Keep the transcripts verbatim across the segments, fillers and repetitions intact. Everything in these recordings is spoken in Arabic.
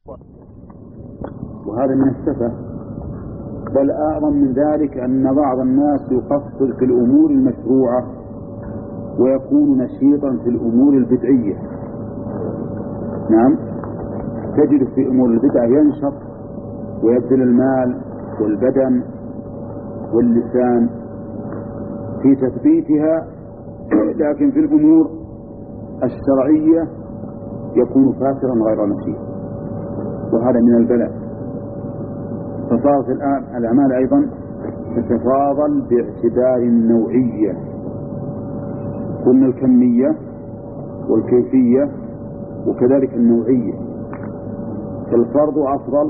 وهذا من السفة. بل أعظم من ذلك أن بعض الناس يقصر في الأمور المشروعة ويكون نشيطا في الأمور البدعية. نعم، تجد في أمور البدع ينشط ويبذل المال والبدن واللسان في تثبيتها، لكن في الأمور الشرعية يكون فاكرا غير نشيط، وهذا من البلاء. فصارت الآن الأعمال أيضا تتفاضل باعتبار النوعية، قلنا الكمية والكيفية وكذلك النوعية. فالفرض أفضل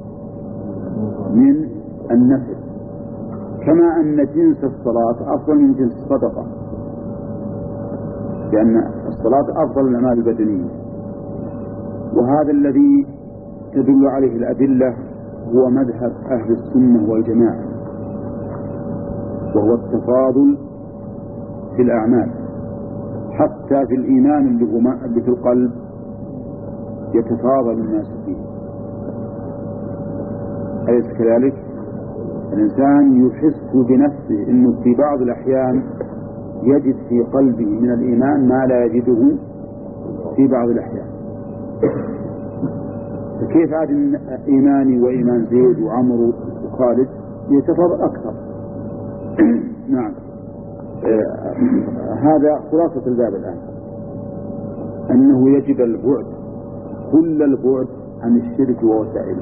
من النفل، كما أن جنس الصلاة أفضل من جنس الصدقة، لأن الصلاة أفضل من الأعمال البدنية. وهذا الذي تدل عليه الأدلة هو مذهب أهل السنة والجماعة، وهو التفاضل في الأعمال. حتى في الإيمان اللي في القلب يتفاضل الناس فيه، أليس كذلك؟ الإنسان يحس بنفسه أنه في بعض الأحيان يجد في قلبه من الإيمان ما لا يجده في بعض الأحيان. فكيف عاد إيماني وإيمان زيد وعمر وخالد يتفاضل أكثر؟ نعم. آه هذا خلاصة الباب الآن، أنه يجب البعد كل البعد عن الشرك ووسائله،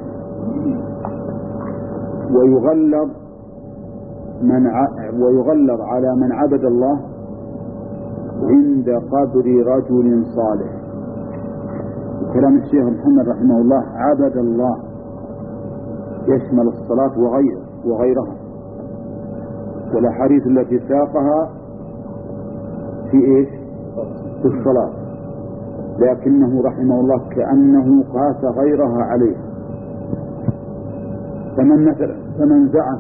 ويغلظ من ع... ويغلظ على من عبد الله عند قبر رجل صالح. كلام الشيخ محمد رحمه الله عبد الله يشمل الصلاة وغير وغيرها، والأحاديث التي ساقها في إيش؟ في الصلاة، لكنه رحمه الله كأنه قاس غيرها عليه. فمن مثلا فمن زعم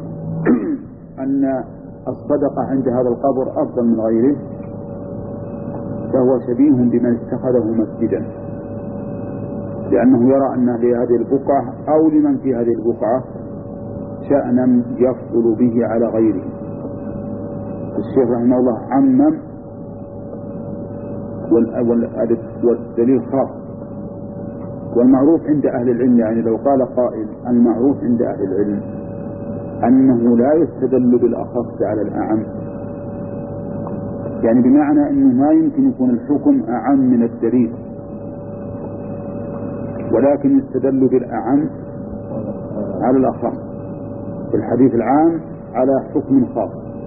أن الصدقة عند هذا القبر أفضل من غيره فهو شبيه بمن اتخذه مسجدا، لأنه يرى أن لهذه البقعة أو لمن في هذه البقعة شأنا يفضل به على غيره. الشيخ رحمه الله عمم، والدليل خاص. والمعروف عند أهل العلم، يعني لو قال قائل المعروف عند أهل العلم أنه لا يستدل بالأخص على الأعم، يعني بمعنى أنه ما يمكن يكون الحكم أعم من الدليل، ولكن يستدل بالأعم على الأخص، الحديث العام على حكم خاص.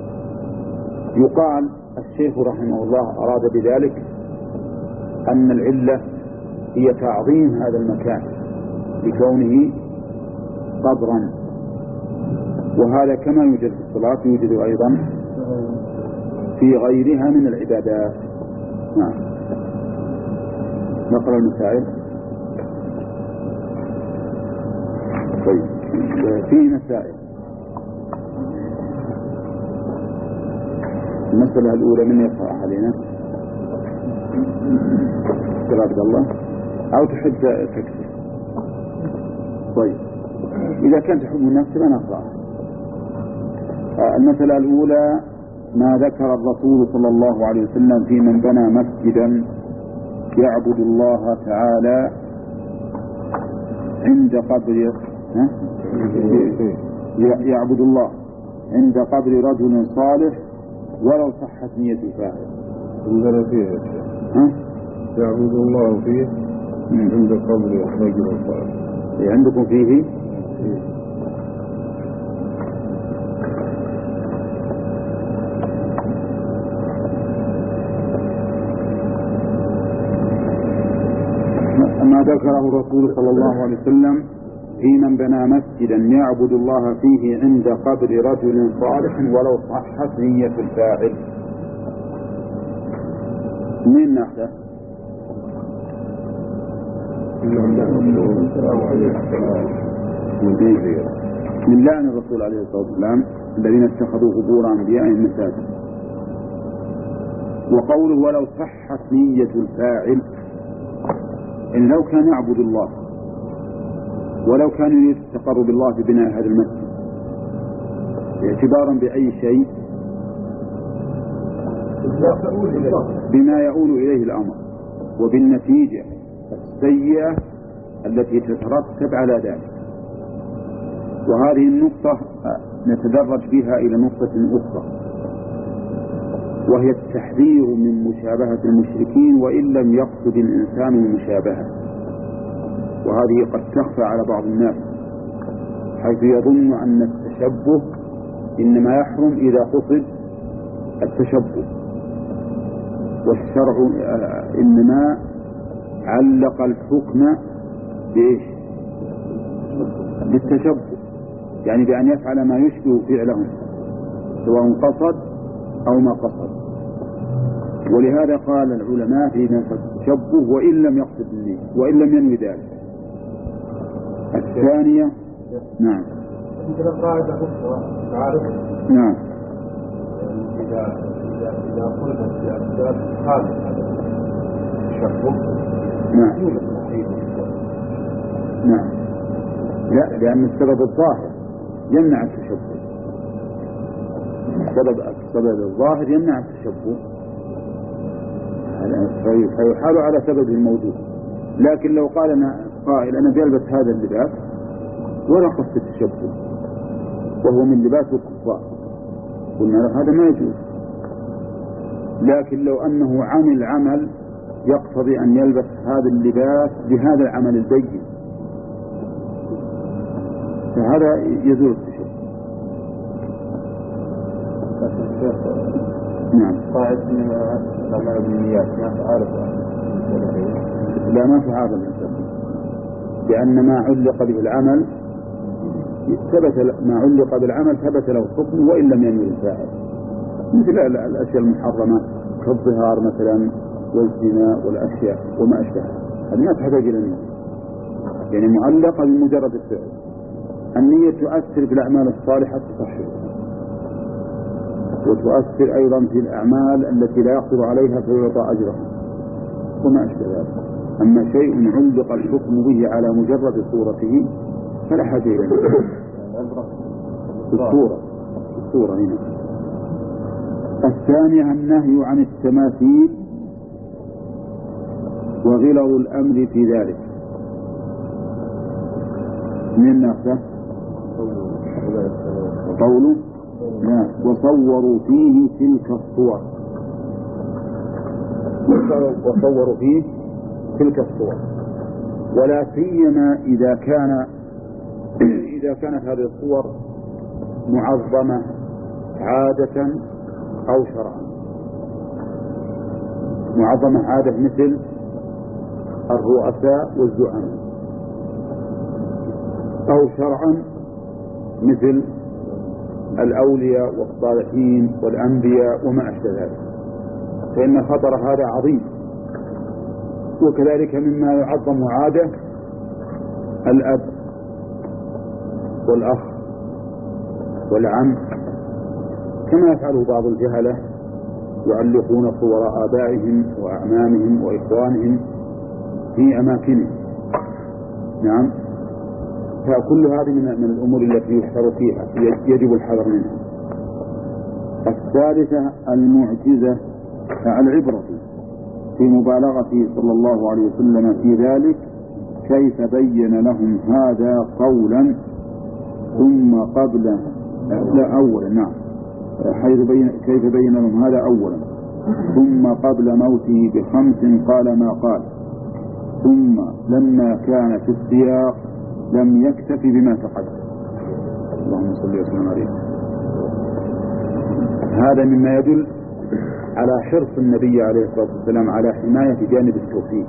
يقال الشيخ رحمه الله أراد بذلك أن العلة هي تعظيم هذا المكان بكونه قبرا، وهذا كما يوجد في الصلاة يوجد أيضا في غيرها من العبادات. نعم. نقرأ المسائل. طيب، في مسائل. المسألة الأولى من يقرأ علينا؟ عبد الله أو تحب تكتب؟ طيب، إذا كانت تحب النفس ما نقرأ. المسألة الأولى ما ذكر الرسول صلى الله عليه وسلم في من بنى مسجدا يعبد الله تعالى عند قبر ها؟ يعبد الله عند قبر رجل صالح ولو صحت نية الفاعل. عندنا فيه ها؟ يعبد الله فيه عند قبر رجل صالح. عندكم فيه؟ ما ذكره الرسول صلى الله عليه وسلم في من بنى مسجدا يعبد الله فيه عند قبر رجل صالح ولو صحت نية الفاعل. من ناحية من لعن الرسول عليه الصلاة والسلام الذين اتخذوا قبور أنبيائهم مساجد. وقوله ولو صحت نية الفاعل، إن لو كان يعبد الله ولو كان يريد التقرب بالله ببناء هذا المسجد اعتبارا بأي شيء بما يؤول إليه الأمر وبالنتيجة السيئة التي تترتب على ذلك. وهذه النقطة نتدرج بها إلى نقطة أخرى، وهي التحذير من مشابهة المشركين وإن لم يقصد الإنسان المشابهة. وهذه قد تخفى على بعض الناس حيث يظن أن التشبه إنما يحرم إذا قصد التشبه، والشرع إنما علق الحكم بإيش؟ بالتشبه، يعني بأن يفعل ما يشبه فعلهم سواء قصد أو ما قصد. ولهذا قال العلماء في نفس التشبه وإن لم يقصد النية وإن لم ينوي ذلك. الثانية نعم مثل قاعدة أخرى تعرف نعم إذا إذا إذا قلنا في أسباب خالصة التشبه نعم نعم لا، لأن السبب الظاهر يمنع التشبه. السبب السبب الظاهر يمنع التشبه فيحال على سبب الموجود. لكن لو قال أنا قائل أنا بلبس هذا اللباس ولا قصد التشبه وهو من لباس الكفار، قلنا له هذا ما يجوز. لكن لو أنه عمل عمل يقتضي أن يلبس هذا اللباس بهذا العمل البين فهذا يزول التشبه. نعم قاعدة الأعمال بالنيات ما تعارف لا ما تعارف الإنسان، لأن ما علق به العمل ثبت، ما علق بالعمل ثبت له الحكم وإن لم ينوي الفاعل، مثل الأشياء المحرمة كالظهار مثلا والزنا والأشياء وما أشبهها، هذه ما تحتاج إلى النية، يعني معلقة بمجرد الفعل. النية تؤثر بالأعمال الصالحة تصحيح، وتؤثر أيضا في الأعمال التي لا يقدر عليها فيعطى أجرها وما أشبه ذلك. أما شيء علق الحكم به على مجرد صورته فلا حاجة إلى الصورة الصورة هنا. الثانية النهي عن التماثيل وغلظ الأمر في ذلك. من الناس قوله لا وصوروا فيه تلك الصور، وصوروا فيه تلك الصور، ولا سيما إذا كان إذا كانت هذه الصور معظمة عادة أو شرعا. معظمة عادة مثل الرؤساء والزعماء، أو شرعا مثل الأولياء والصالحين والأنبياء وما أشبه ذلك، فإن خطر هذا عظيم. وكذلك مما يعظم عادة الأب والأخ والعم، كما يفعله بعض الجهلة يعلقون صور آبائهم وأعمامهم وإخوانهم في أماكنهم. نعم، فكل هذه من الأمور التي يحذر فيها يجب الحذر منها. الثالثة المعجزة، العبرة في مبالغته صلى الله عليه وسلم في ذلك كيف بين لهم هذا قولا ثم قبل لا أولا نعم حيث بين كيف بين لهم هذا أولا ثم قبل موته بخمس قال ما قال، ثم لما كان في السياق لم يكتف بما تقدم. اللهم صل وسلم عليه. هذا مما يدل على حرص النبي عليه الصلاة والسلام على حماية جانب التوحيد،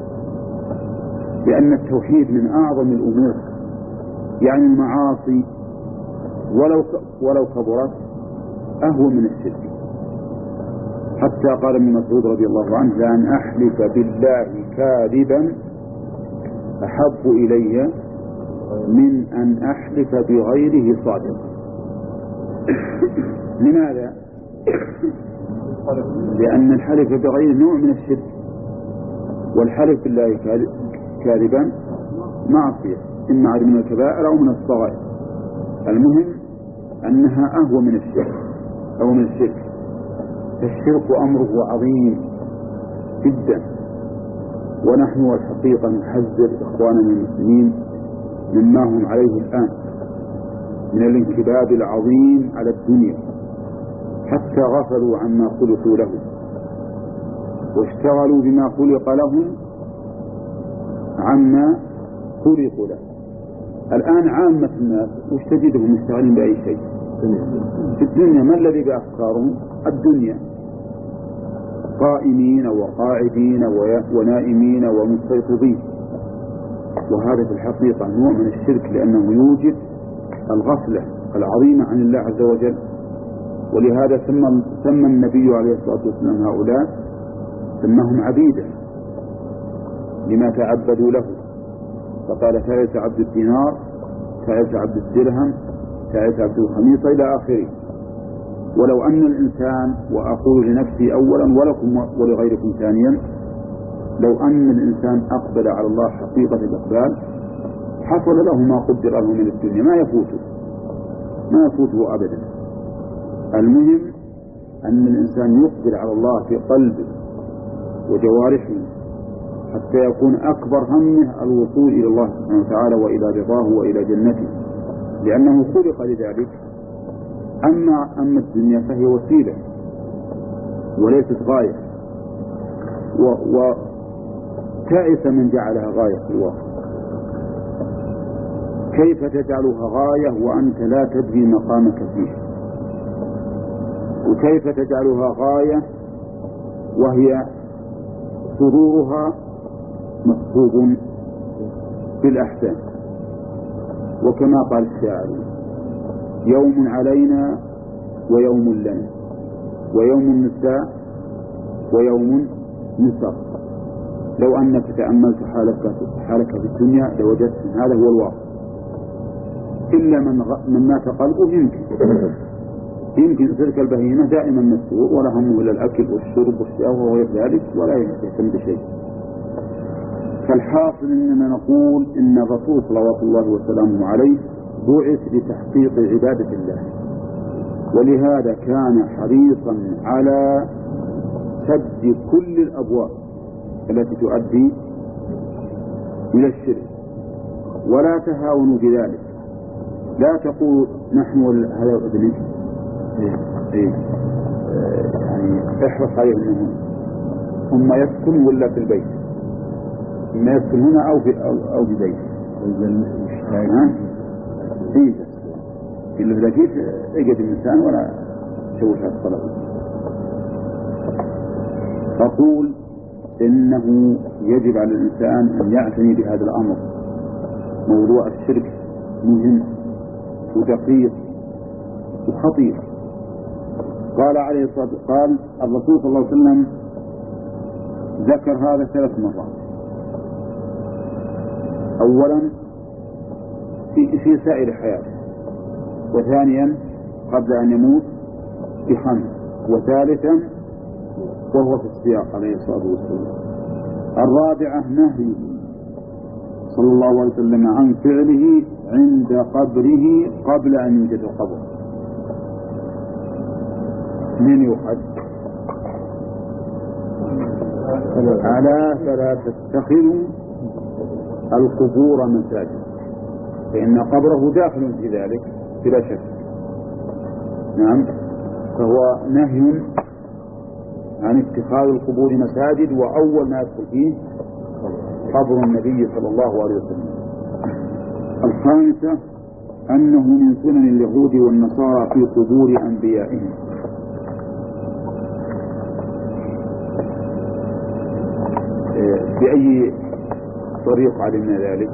لأن التوحيد من أعظم الأمور، يعني المعاصي ولو ولو كبرت أهون من الشرك. حتى قال ابن مسعود رضي الله عنه لأن أحلف بالله كاذبا أحب إلي من أن أحلف بغيره صادقا. لماذا؟ لأن الحلف بغيره نوع من الشرك، والحلف بالله كاذبا معصية. إما عاد من الكبائر أو من الصغائر، المهم أنها أهوى من الشرك أو من الشرك. فالشرك أمره عظيم جدا، ونحن الحقيقة نحذر إخواننا المسلمين مما هم عليه الآن من الانكباب العظيم على الدنيا، حتى غفلوا عما خلقوا له واشتغلوا بما خلق لهم عما خلقوا له. الآن عامة الناس وش تجدهم مشتغلين بأي شيء في الدنيا؟ ما الذي بأفكارهم؟ الدنيا، قائمين وقاعدين ونائمين ومستيقظين. وهذا في الحقيقة نوع من الشرك، لأنه يوجد الغفلة العظيمة عن الله عز وجل. ولهذا سمى, سمى النبي عليه الصلاة والسلام هؤلاء سماهم عبيدا لما تعبدوا له، فقال تعس عبد الدينار، تعس عبد الدرهم، تعس عبد الخميصة إلى آخره. ولو أن الإنسان، وأقول لنفسي أولا ولكم ولغيركم ثانيا، لو أن الإنسان أقبل على الله حقيقة الإقبال حصل له ما قدر له من الدنيا، ما يفوته ما يفوته أبدا. المهم أن الإنسان يقبل على الله في قلبه وجوارحه حتى يكون أكبر همه الوصول إلى الله سبحانه وتعالى وإلى رضاه وإلى جنته، لأنه خلق لذلك. أما أما الدنيا فهي وسيلة وليست غاية، وتعس من جعلها غاية في الواقع. كيف تجعلها غاية وأنت لا تدري مقامك فيه؟ وكيف تجعلها غاية وهي سرورها مصحوب بالأحسان؟ وكما قال الشاعر: يوم علينا ويوم لنا، ويوم النساء ويوم نصر. لو أنك تأملت حالك, حالك في الدنيا لوجدت هذا هو الواقع. إلا من, غ... من مات قلبه يمكن يمكن تلك البهيمة دائما مسرور ولا همه إلا الأكل والشرب والشهوة وغير ذلك ولا يهتم بشيء. فالحاصل إننا نقول إن الرسول صلوات الله وسلامه عليه بعث لتحقيق عبادة الله، ولهذا كان حريصا على سد كل الأبواب التي تؤدي إلى الشرك، ولا تهاونوا بذلك. لا تقول نحن هذا ابنك إيه إيه يعني احرص عليه منهم ثم يسكن ولا في البيت، ثم يسكن هنا أو في أو, أو في بيت. ها؟ إيه اللي لقيت اجد الإنسان ولا تسوي هذا الطلب. فقول إنه يجب على الإنسان أن يعتني بهذا الأمر. موضوع الشرك مهم ودقيق وخطير. قال عليه الصلاة والسلام، قال الرسول صلى الله عليه وسلم ذكر هذا ثلاث مرات. أولا في, في سائر حياته، وثانيا قبل أن يموت بخمس، وثالثا وهو في السياق عليه الصلاة والسلام. الرابعة نهيه صلى الله عليه وسلم عن فعله عند قبره قبل أن يوجد القبر. من يؤخذ على فلا تتخذوا القبور مساجد، فإن قبره داخل في ذلك بلا شك. نعم، فهو نهي عن اتخاذ القبور مساجد، وأول ما يدخل فيه قبر النبي صلى الله عليه وسلم. الخامسة أنه من سنن اليهود والنصارى في قبور أنبيائهم. بأي طريق علمنا ذلك؟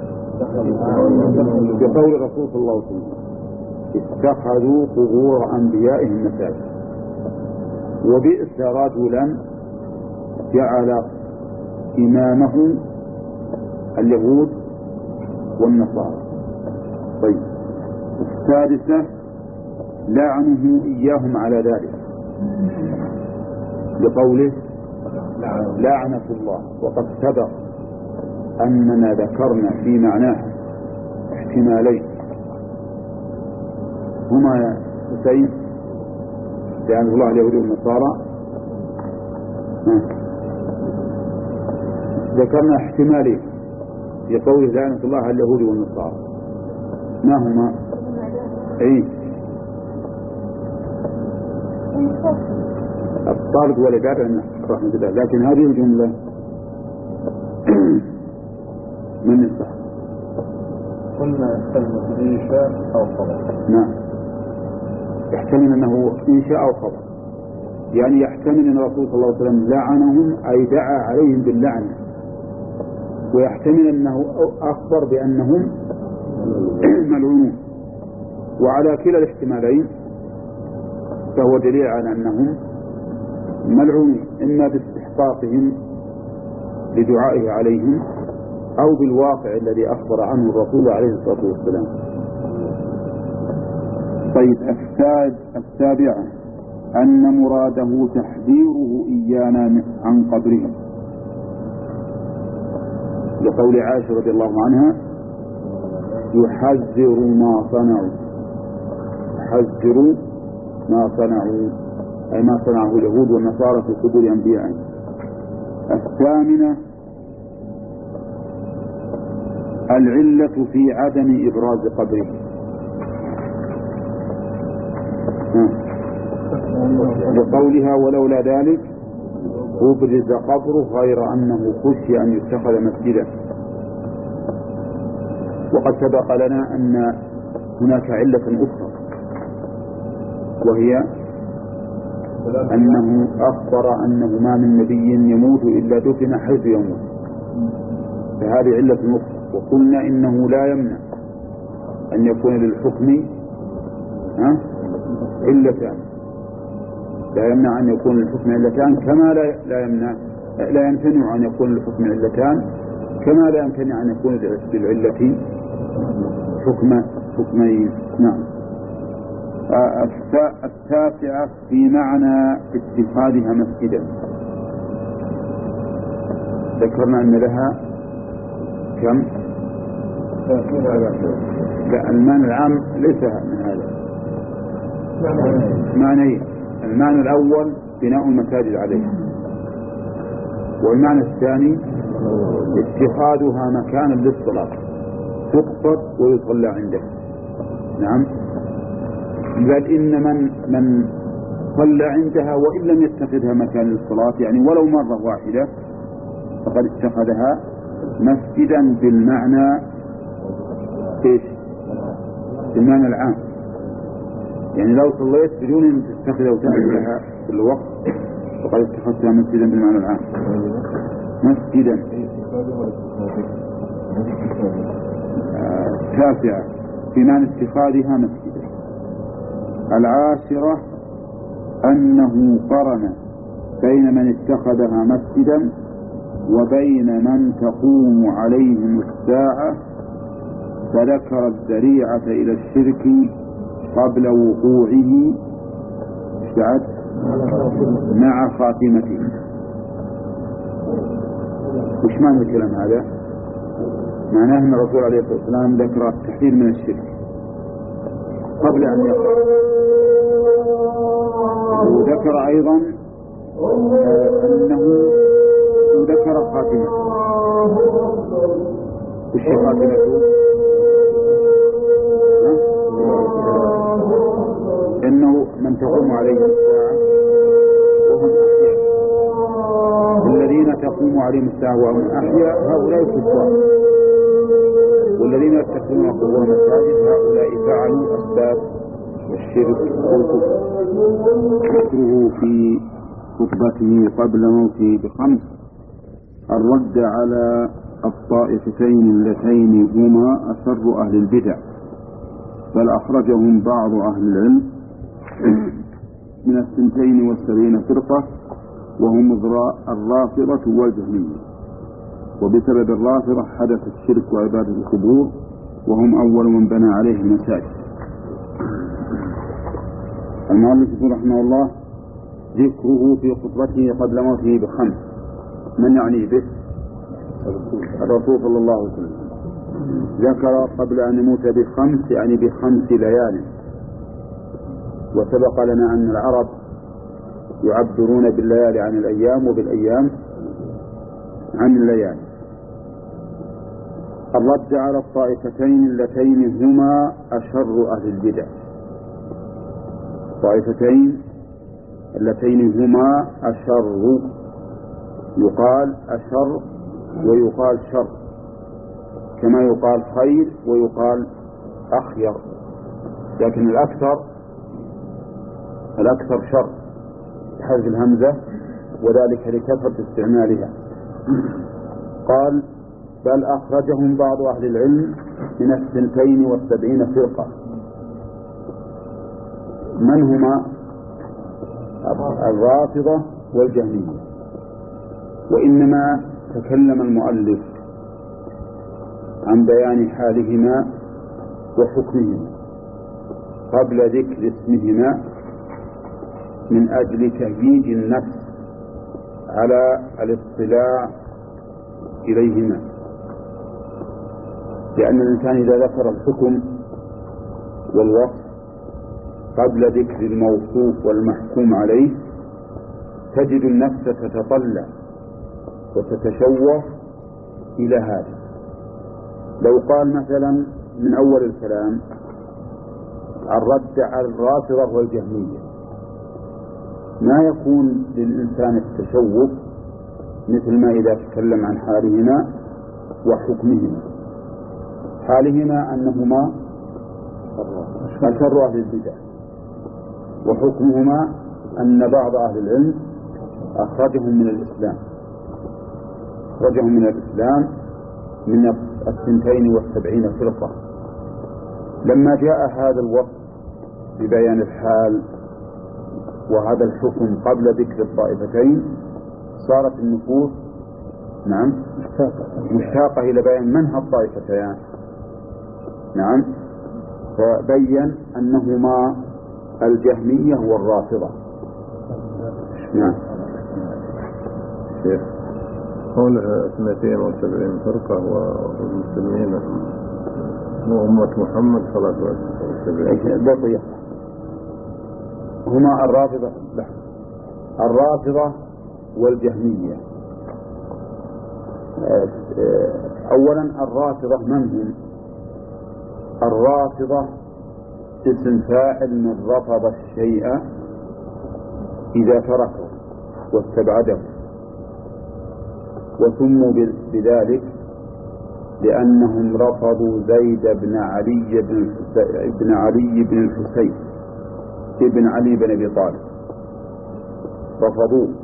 بقول الرسول صلى الله عليه وسلم: اتخذوا قبور أنبيائهم مساجد. وبئس رجلا جعل إمامه اليهود والنصارى. طيب، السادسة لعنه إياهم على ذلك لقوله لعنة الله. وقد سبق أننا ذكرنا في معناه احتمالين هما يا حسين لعنة الله اليهود والنصارى. ذكرنا احتمالين في قوله لعنة الله على اليهود والنصارى، ما هما؟ اي الطرد والعبادة رحمة الله، لكن هذه الجملة من الصح قلنا يحتمل إنشاء أو خبر. نعم، يحتمل أنه إنشاء أو خبر، يعني يحتمل أن الرسول صلى الله عليه وسلم لعنهم أي دعا عليهم باللعنة، ويحتمل أنه أخبر بأنهم ملعونون. وعلى كلا الاحتمالين فهو دليل على أنهم ملعونون، إما باستحقاقهم لدعائه عليهم أو بالواقع الذي أخبر عنه الرسول عليه الصلاة والسلام. طيب، السابعة أن مراده تحذيره إيانا عن قبره، لقول عائشة رضي الله عنها يحذر ما صنعوا، يحذر ما صنعوا أي ما صنعه اليهود والنصارى في قبور أنبيائهم. الثامنة العلة في عدم إبراز قبره، لقولها ولولا ذلك أبرز قبره غير أنه خشي أن يتخذ مسجدا. وقد سبق لنا أن هناك علة أخرى، وهي أنه أخبر أنه ما من نبي يموت إلا دفن حيث يموت، فهذه علة أخرى. وقلنا إنه لا يمنع أن يكون للحكم علتان، لا يمنع أن يكون للحكم علتان كما لا يمنع لا يمتنع أن يكون للحكم علتان كما لا يمتنع أن يكون للعلة حكم حكمين. نعم. التاسعة في معنى اتخاذها مسجدا، ذكرنا أن لها كم؟ لا، المعنى العام ليس من هذا، معنى المعنى الأول بناء المساجد عليه، والمعنى الثاني اتخاذها مكانا للصلاة تقصد ويصلى عنده. نعم، بل إن من من صلى عندها وإن لم يتخذها مكان للصلاة، يعني ولو مرة واحدة، فقد اتخذها مسجدا بالمعنى ايش؟ بالمعنى العام. يعني لو صليت بدون ان تتخذها وتأتي لها في الوقت فقد اتخذتها مسجدا بالمعنى العام. مسجدا. تاسعة في معنى اتخاذها مسجدا. العاشرة أنه قرن بين من اتخذها مسجدا وبين من تقوم عليهم الساعة، فذكر الذريعة إلى الشرك قبل وقوعه مع خاتمته. وش معنى الكلام هذا؟ معناه أن الرسول عليه الصلاة والسلام ذكر التحذير من الشرك قبل أن يقع، وذكر أيضا أنه ذكر خاتمته. وش خاتمته؟ إنه من تقوم عليه الساعة وهم أحياء، والذين تقوم عليهم الساعة وهم أحياء هؤلاء كفار، والذين يتخذون قبور مساجد هؤلاء فعلوا أسباب الشرك والكفر. ذكره في خطبته قبل موته بخمس الرد على الطائفتين اللتين هما أسر أهل البدع، بل أخرجهم بعض أهل العلم من الثنتين والسبعين فرقة، وهم الرافضة والجهمية. وبسبب الرافضة حدث الشرك وعبادة القبور، وهم أول من بنى عليه المساجد. المؤلف رحمه الله ذكره في خطبته قبل موته بخمس، من يعني به؟ الرسول صلى الله عليه وسلم. ذكر قبل أن يموت بخمس يعني بخمس ليال. وسبق لنا أن العرب يعبرون بالليالي عن الأيام وبالأيام عن الليالي. الرد على الطائفتين اللتين هما أشر أهل البدع، الطائفتين اللتين هما أشر، يقال أشر ويقال شر، كما يقال خير ويقال أخير، لكن الأكثر الأكثر شر بحذف الهمزة، وذلك لكثرة استعمالها. قال بل أخرجهم بعض أهل العلم من الثنتين والسبعين فرقة. من هما؟ الرافضة والجهمية. وإنما تكلم المؤلف عن بيان حالهما وحكمهما قبل ذكر اسمهما من أجل تهييج النفس على الاطلاع إليهما، لأن الإنسان إذا ذكر الحكم والوصف قبل ذكر الموصوف والمحكوم عليه تجد النفس تتطلع وتتشوف إلى هذا. لو قال مثلا من أول الكلام الرد على الرافضة والجهمية، ما يكون للإنسان التشوف مثل ما إذا تكلم عن حالهما وحكمهما. حالهما أنهما أشر أهل البدع، وحكمهما أن بعض أهل العلم أخرجهم من الإسلام أخرجهم من الإسلام من الثنتين والسبعين فرقة. لما جاء هذا الوصف ببيان الحال وهذا الحكم قبل ذكر الطائفتين صارت النفوس نعم مشتاقة إلى بيان من هالطائفتان. نعم، فبين أنهما الجهمية والرافضة. نعم. شيخ قول اثنتين وسبعين فرقة والمسلمين وأمة محمد صلى الله عليه وسلم هما الرافضة الرافضة والجهمية. أولا الرافضة من هم؟ الرافضة اسم فاعل من رفض الشيء إذا تركه واستبعده، وسموا بذلك لأنهم رفضوا زيد بن علي بن, بن علي بن الحسين ابن علي بن أبي طالب، رفضوه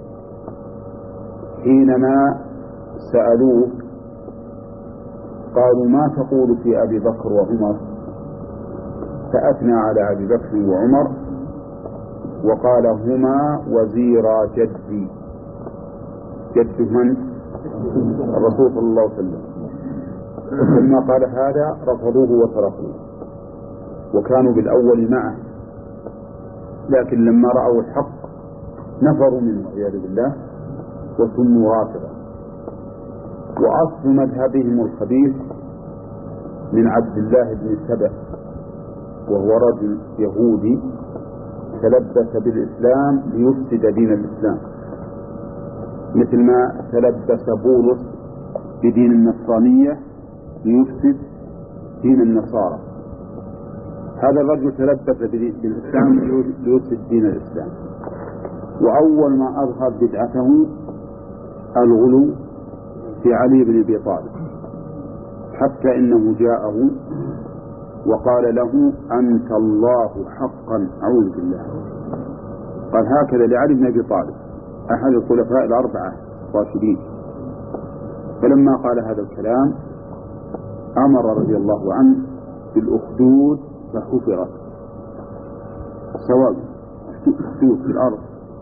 حينما سألوه قالوا ما تقول في أبي بكر وعمر؟ فأثنى على أبي بكر وعمر وقال هما وزيرا جدي. جد من؟ الرسول صلى الله عليه وسلم. ولما قال هذا رفضوه وتركوه، وكانوا بالأول معه، لكن لما رأوا الحق نفروا منه والعياذ بالله وسموا رافضة. وأصل مذهبهم الخبيث من عبد الله بن سبأ، وهو رجل يهودي تلبس بالإسلام ليفسد دين الإسلام، مثل ما تلبس بولس بدين النصرانية ليفسد دين النصارى. هذا الرجل تلبس بالإسلام ليفسد دين الإسلام، وأول ما أظهر بدعته الغلو في علي بن أبي طالب، حتى إنه جاءه وقال له أنت الله حقا، أعوذ بالله. قال هكذا لعلي بن أبي طالب أحد الخلفاء الأربعة الراشدين. فلما قال هذا الكلام أمر رضي الله عنه بالأخدود فحفرت، سواء أخدود في الأرض،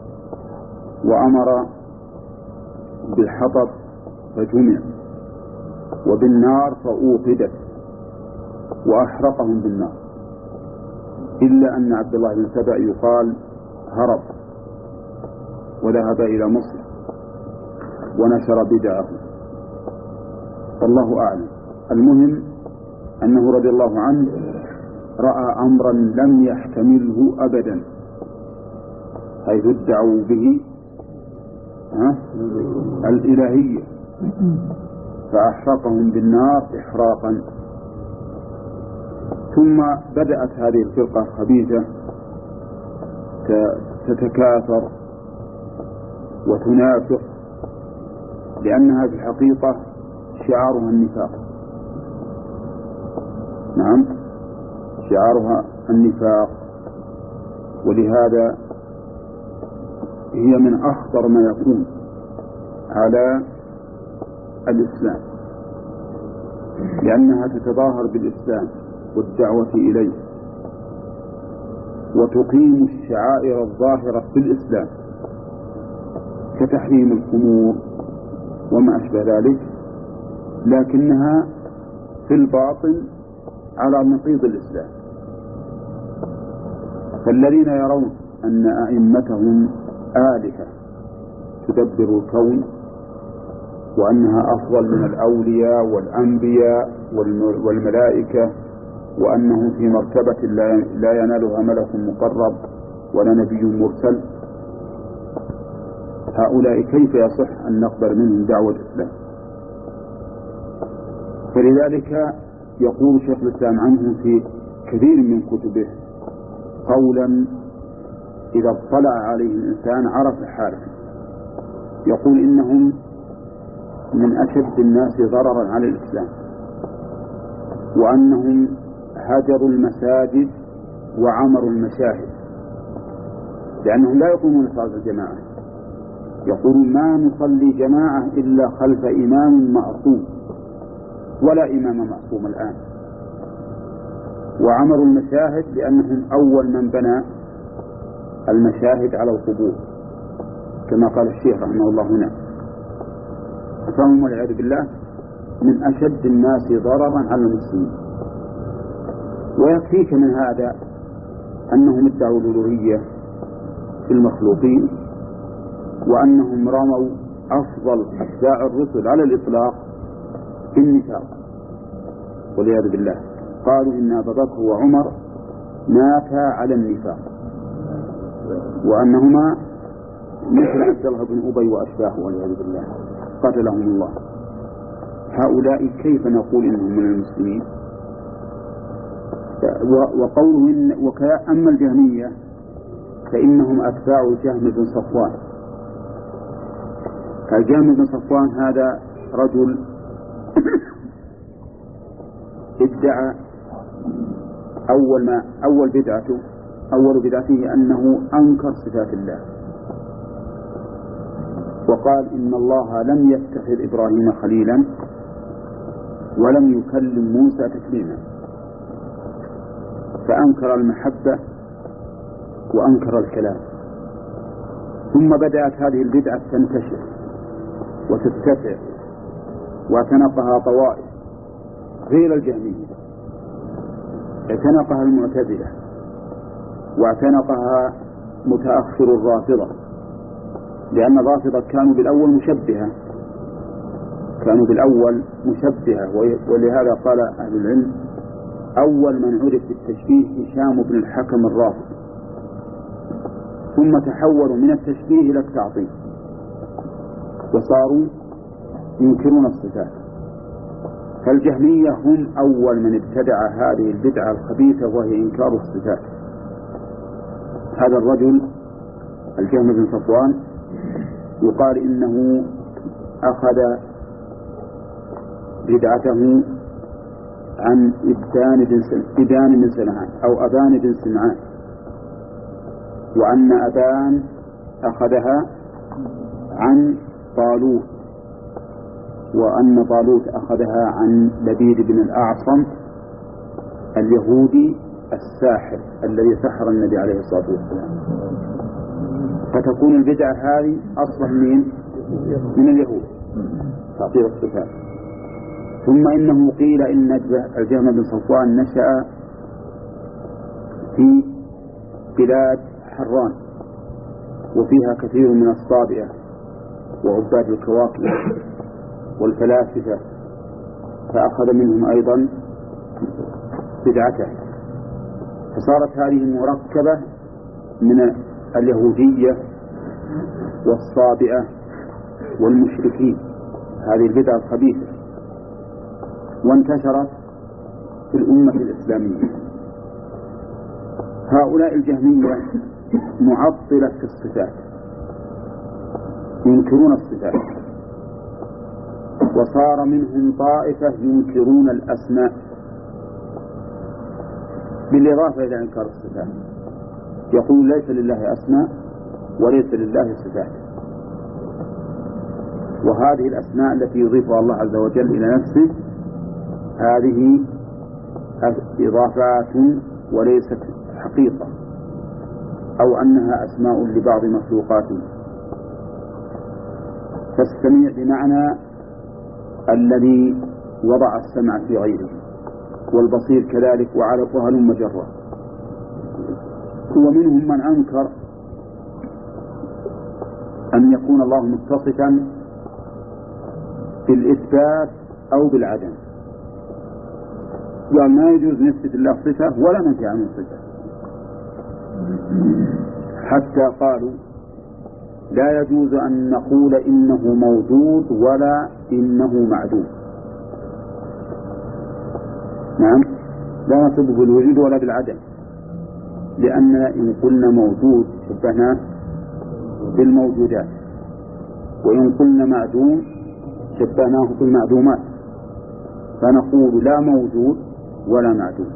وأمر بالحطب فجمع، وبالنار فأوقدت وأحرقهم بالنار، إلا أن عبد الله بن سبأ يقال هرب وذهب إلى مصر ونشر بدعه، والله أعلم. المهم أنه رضي الله عنه رأى أمرا لم يحتمله أبدا، حيث ادعوا به ها؟ الإلهية، فأحرقهم بالنار إحراقا. ثم بدأت هذه الفرقة الخبيثة تتكاثر وتنافق، لأنها في الحقيقة شعارها النفاق. نعم، شعارها النفاق، ولهذا هي من أخطر ما يكون على الإسلام، لأنها تتظاهر بالإسلام والدعوة إليه، وتقيم الشعائر الظاهرة في الإسلام كتحريم الخمور وما أشبه ذلك، لكنها في الباطن على نقيض الإسلام. فالذين يرون أن أئمتهم آلهة تدبر الكون، وأنها أفضل من الأولياء والأنبياء والملائكة، وأنهم في مرتبة لا ينالها ملك مقرب ولا نبي مرسل، هؤلاء كيف يصح أن نقبل منهم دعوة الإسلام؟ فلذلك يقول شيخ الإسلام عنهم في كثير من كتبه قولا إذا اطلع عليه الإنسان عرف حاله. يقول إنهم من أشد الناس ضررا على الإسلام، وأنهم هجروا المساجد وعمروا المشاهد، لأنهم لا يقومون صلاة الجماعة. يقولون ما نصلي جماعة إلا خلف إمام معصوم، ولا إمام معصوم الآن. وعمروا المشاهد لأنهم أول من بنى المشاهد على القبور، كما قال الشيخ رحمه الله هنا. فهم والعياذ بالله من أشد الناس ضررا على المسلمين. ويكفيك من هذا أنهم ادعوا الألوهية في المخلوقين، وأنهم رموا أفضل أتباع الرسل على الإطلاق في النفاق والعياذ بالله. قالوا إن أبا بكر وعمر ماتا على النفاق، وأنهما مثل عبد الله بن أبي وأشباهه والعياذ بالله قتلهم الله. هؤلاء كيف نقول إنهم من المسلمين؟ وقوله إن وكأما الجهمية فإنهم أتباع جهم بن صفوان. الجهم بن صفوان هذا رجل ادعى أول ما أول بدعته أول بدعته أنه أنكر صفات الله، وقال إن الله لم يتخذ إبراهيم خليلا ولم يكلم موسى تكليما، فأنكر المحبة وأنكر الكلام. ثم بدأت هذه البدعة تنتشر وتتسع، واعتنقها طوائف غير الجهمية، اعتنقها المعتزلة، واعتنقها متأخر الرافضة، لأن الرافضة كانوا بالأول مشبهة كانوا بالأول مشبهة ولهذا قال أهل العلم أول من عرف بالتشبيه هشام بن الحكم الرافض، ثم تحولوا من التشبيه إلى التعطيل وصاروا ينكرون الصفات. فالجهمية هم أول من ابتدع هذه البدعة الخبيثة، وهي إنكار الصفات. هذا الرجل الجهم بن صفوان يقال إنه أخذ بدعته عن إبان بن سمعان أو أبان بن سمعان، وأن أبان أخذها عن طالوت، وأن طالوت أخذها عن لبيد بن الأعصم اليهودي الساحر الذي سحر النبي عليه الصلاة والسلام. فتكون البدعة هذه أصلا من من اليهود تعطيل الصفات. ثم إنه قيل إن الجهم بن صفوان نشأ في بلاد حران، وفيها كثير من الصابئة وعباد الكواكب والفلاسفة فأخذ منهم أيضا بدعته، فصارت هذه مركبة من اليهودية والصابئة والمشركين، هذه البدعة الخبيثة، وانتشرت في الأمة الإسلامية. هؤلاء الجهمية معطلة في الصفات، ينكرون الصفات، وصار منهم طائفة ينكرون الأسماء بالإضافة إلى إنكار الصفات، يقول ليس لله أسماء وليس لله صفات، وهذه الأسماء التي يضيفها الله عز وجل إلى نفسه هذه إضافات وليست حقيقة، أو أنها أسماء لبعض مخلوقاته. فالسميع بمعنى الذي وضع السمع في غيره، والبصير كذلك، وعلى هلم جرا. ومنهم من أنكر أن يكون الله متصفا بالإثبات أو بالعدم، قال ما يجوز نثبت الله صفة ولا ننفي عنه صفة، حتى قالوا لا يجوز أن نقول إنه موجود ولا إنه معدوم. نعم، لا نصب بالوجود ولا بالعدم، لأننا إن قلنا موجود شبهناه بالموجودات، وإن قلنا معدوم شبهناه بالمعدومات، فنقول لا موجود ولا معدوم.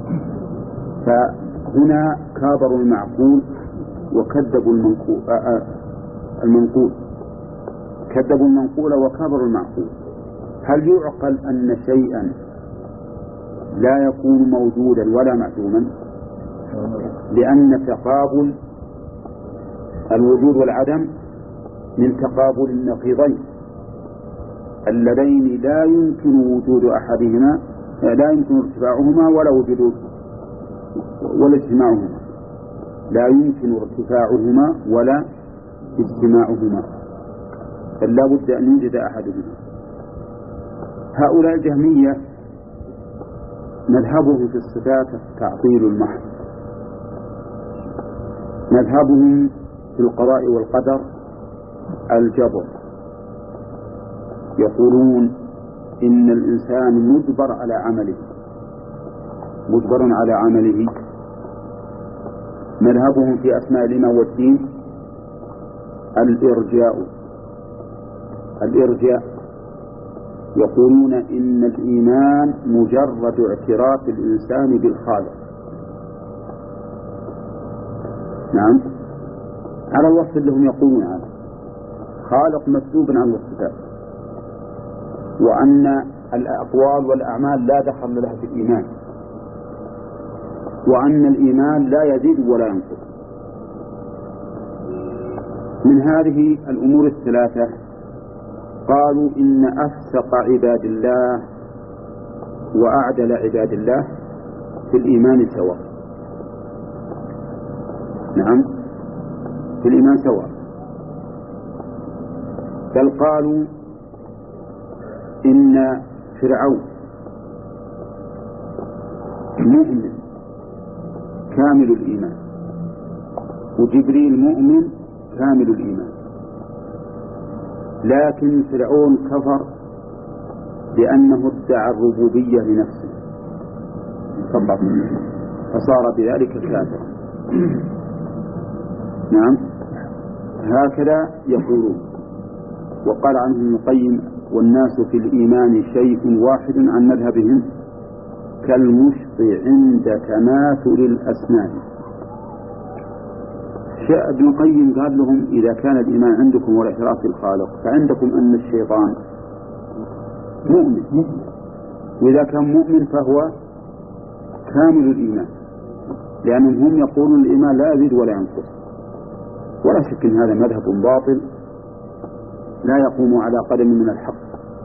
فهنا كابروا المعقول وكذبوا المنقول، المنقول كذبوا المنقول وكابروا المعقول. هل يعقل أن شيئا لا يكون موجودا ولا معدوما؟ لأن تقابل الوجود والعدم من تقابل النقيضين اللذين لا يمكن وجود أحدهما، لا يمكن ارتفاعهما ولا وجود ولا اجتماعهما، لا يمكن ارتفاعهما ولا اجتماعهما، بل لا بد أن يوجد أحدهما. هؤلاء الجهمية مذهبهم في الصفات التعطيل المحض، مذهبهم في القضاء والقدر الجبر، يقولون إن الإنسان مجبر على عمله، مجبر على عمله. مذهبهم في أسماء الله والدين الإرجاء، الإرجاء يقولون إن الإيمان مجرد اعتراف الإنسان بالخالق، نعم، على الوصف اللي هم يقولون عنه، خالق مسلوب عن الصفات، وأن الأقوال والأعمال لا دخل لها في الإيمان، وأن الإيمان لا يزيد ولا ينقص. من هذه الأمور الثلاثة قالوا إن أفسق عباد الله وأعدل عباد الله في الإيمان سواء، نعم، في الإيمان سواء، بل قالوا إن فرعون مؤمن كامل الإيمان، وجبريل مؤمن كامل الإيمان، لكن فرعون كفر لأنه ادعى الربوبية لنفسه فقط، فصار بذلك كافرا. نعم، هكذا يقولون. وقال عنه ابن القيم: والناس في الإيمان شيء واحد عن مذهبهم كالمشط عند تماثل الأسنان. ابن القيم قال لهم: إذا كان الإيمان عندكم والاعتراف بالخالق، فعندكم أن الشيطان مؤمن، وإذا كان مؤمن فهو كامل الإيمان، لأنهم هم يقولون الإيمان لا يزيد ولا ينقص. ولا شك أن هذا مذهب باطل لا يقوم على قدم من الحق.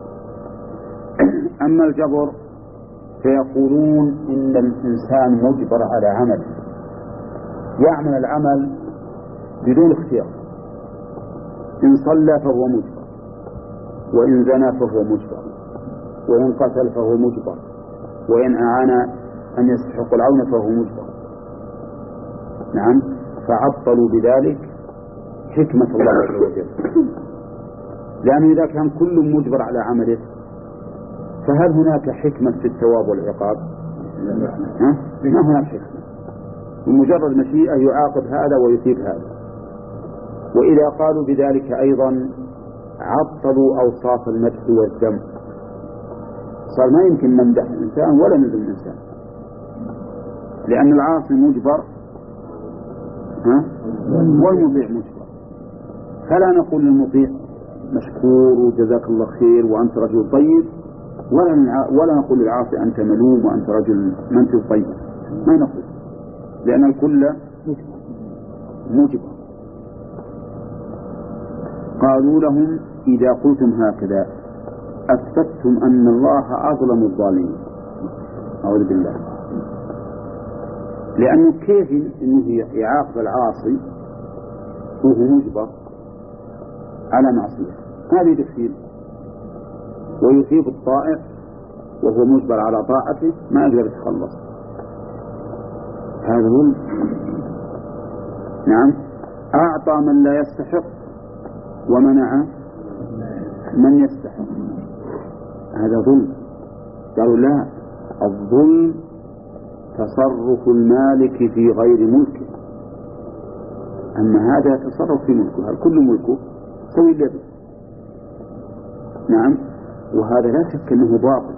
أما الجبر فيقولون إن الإنسان مجبر على عمل، يعمل العمل بدون اختيار، إن صلى فهو مجبر، وإن زنى فهو مجبر، وإن قتل فهو مجبر، وإن أعان أن يستحق العون فهو مجبر. نعم، فعطلوا بذلك حكمة الله عز وجل، لأنه إذا كان كل مجبر على عمله فهل هناك حكمة في الثواب والعقاب؟ ها؟ ما هناك حكمة، بمجرد مشيئة يعاقب هذا ويثيب هذا. وإذا قالوا بذلك أيضا عطلوا أوصاف المدح والذم، صار ما يمكن نمدح الإنسان ولا نذم الإنسان، لأن العاصي مجبر ها؟ والمطيع مجبر، فلا نقول للمطيع مشكور وجزاك الله خير وأنت رجل طيب، ولا ولا نقول للعاصي أنت ملوم وأنت رجل ما أنت طيب، ما نقول، لأن الكل مجبر. قالوا لهم إذا قلتم هكذا أثبتتم أن الله أظلم الظالمين. أعوذ بالله، لأنه كيف إنه يعاقب العاصي وهو مجبر على معصية؟ هذه تكفير. ويثيب الطائع وهو مجبر على طاعته ما يقدر يتخلص، هذا ظلم. نعم، أعطى من لا يستحق ومنع من يستحق، هذا ظلم. قالوا لا، الظلم تصرف المالك في غير ملكه، أما هذا تصرف في ملكه، كل ملكه سوي اليد. نعم، وهذا لا شك أنه باطل،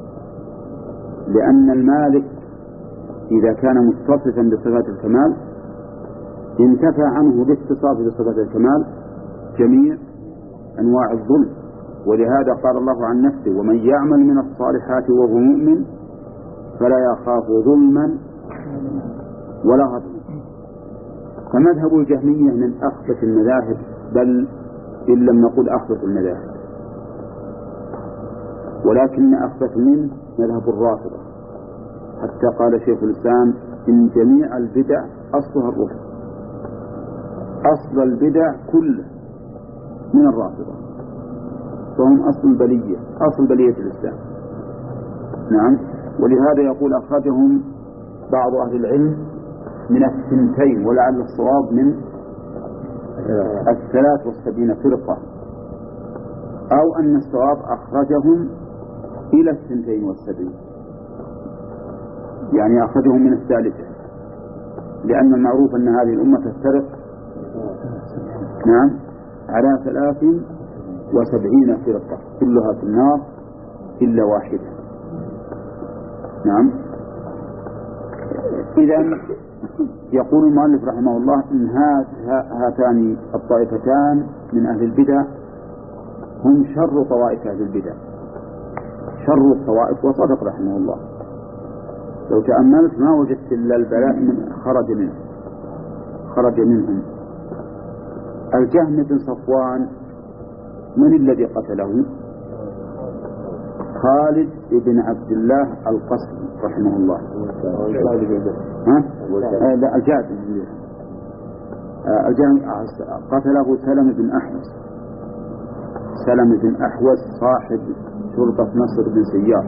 لأن المالك إذا كان متصفا بصفات الكمال انتفى عنه باتصاف بصفات الكمال جميع أنواع الظلم. ولهذا قال الله عن نفسه: ومن يعمل من الصالحات وهو مؤمن فلا يخاف ظلما ولا هضما. فمذهب الجهمية من أخبث المذاهب، بل إن لم نقل أخبث المذاهب، ولكن أخبث منه مذهب الرافضة، حتى قال شيخ الإسلام: إن جميع البدع أصلها الرفض، أصل البدع كله من الرافضة، فهم أصل البلية، أصل بلية الإسلام. نعم، ولهذا يقول أخرجهم بعض أهل العلم من الثنتين، ولعل الصواب من الثلاث والسبعين فرقة، أو أن الصواب أخرجهم إلى الثنتين والسبعين، يعني أخرجهم من الثالثة، لأن المعروف أن هذه الأمة تفترق نعم على ثلاث وسبعين فرقة كلها في النار إلا واحدة. نعم، إذن يقول المؤلف رحمه الله إن هاتان الطائفتان من أهل البدع هم شر طوائف أهل البدع، شر الطوائف. وصدق رحمه الله، لو تأملت ما وجدت إلا البلاء من خرج منه خرج منهم. الجهم بن صفوان من الذي قتله؟ خالد بن عبد الله القسري رحمه الله. ها؟ لا، الجعد. الجهم قتله سلم بن أحوس، سلم بن أحوس صاحب شرطة نصر بن سيار،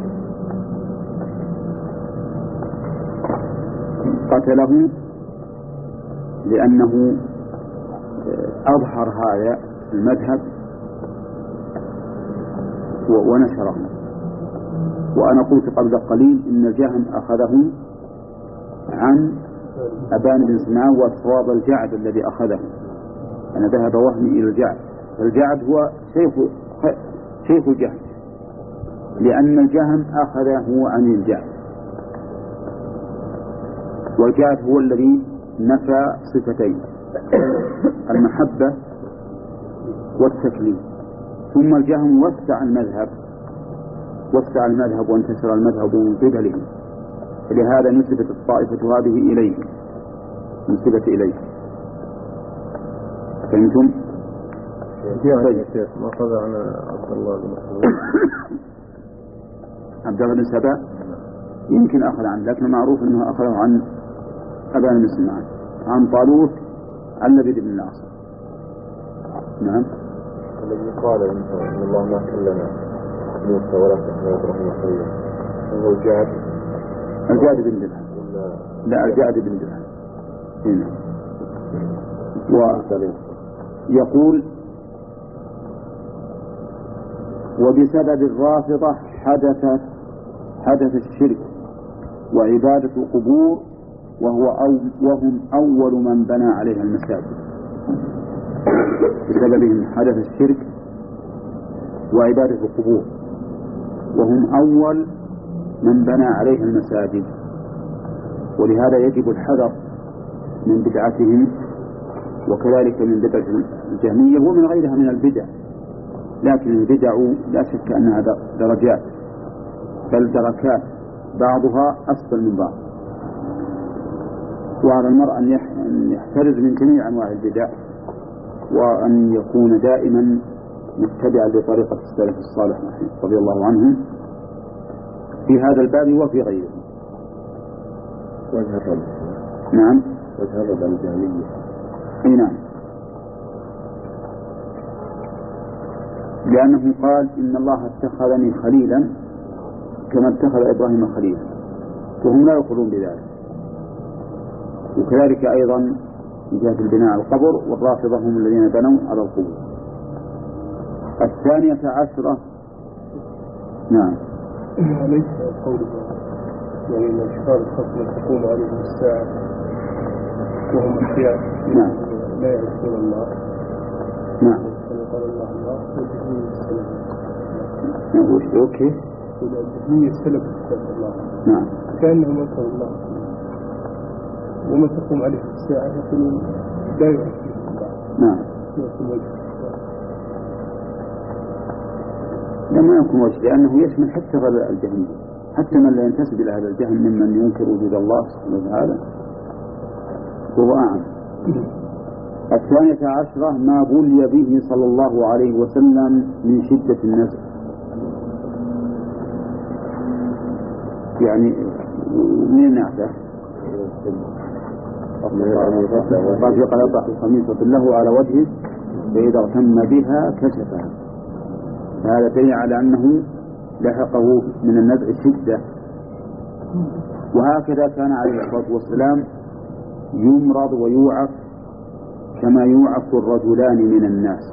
قتله لأنه أظهر هذا المذهب ونشره. وأنا قلت قبل قليل إن الجهم أخذه عن أبان بن سمعان، والصواب الجعد الذي أخذه. أنا ذهب وهمي إلى الجعد، فالجعد هو شيخ شيخ الجهم، لأن الجهم أخذه عن الجعد، والجعد هو الذي نفى صفتين: المحبة والتكليف. ثم الجهم وسع المذهب وسع المذهب وانتشر المذهب من قبله، لهذا نسبت الطائفة هذه إليه، نسبت إليه. فهمتم؟ طيب، ما أخذ عن عبد الله بن سبأ؟ عبد الله بن سبأ يمكن أخذ عنه، لكن معروف أنه أخذه عن أبان بن سمعان، عن طالوت عن لبيد بن العاصم. نعم، الذي قال إن الله ما كلنا موسى ولا تحمل إبراهيم خليلا هو الجعد الجعد بن درهم لا الجعد بن درهم هنا ويقول وبسبب الرافضة حدث حدث الشرك وعبادة القبور وهو أو وهم أول من بنى عليها المساجد. بسببهم حدث الشرك وعبادة القبور وهم أول من بنى عليها المساجد، ولهذا يجب الحذر من بدعتهم وكذلك من بدعة الجهمية ومن غيرها من البدع، لكن البدع لا شك أنها درجات بل دركات بعضها أسفل من بعض، وعلى المرء أن يحترز من جميع أنواع البدع وأن يكون دائما متبعا لطريقة السلف الصالح رضي الله عنهم في هذا الباب وفي غيره. وجه الرد نعم وجه الرد الجهمية اي نعم، لأنه قال إن الله اتخذني خليلا كما اتخذ إبراهيم خليلا، وهم لا يقولون بذلك. وكذلك أيضا من جهة البناء على القبر، والرافضة هم الذين بنوا على القبور. الثانية عشرة نعم ليس قول يعني من أشهار الخصم تقوم عليهم الساعة وهم أحياء نعم لا يعرفون الله نعم قال الله الله والجهمية السلف أوكي والجهمية السلف الله نعم كأنهم أنكروا الله ومن تقوم عليه الساعة يقولون لا يعرفون الله نعم لما يكون وجه، لأنه يشمل حتى غير الجهمية، حتى من لا ينتسب إلى هذا الجهل ممن ينكر وجود الله سبحانه وتعالى هو أعم. الثانية عشرة ما بلي به صلى الله عليه وسلم من شدة النزع، يعني من نعته رفيق يضع خميصة له على وجهه فإذا اغتم بها كشفها، فهذا دليل على أنه لحقه من النزع شدة. وهكذا كان عليه الصلاة والسلام يمرض ويوعف كما يوعف الرجلان من الناس،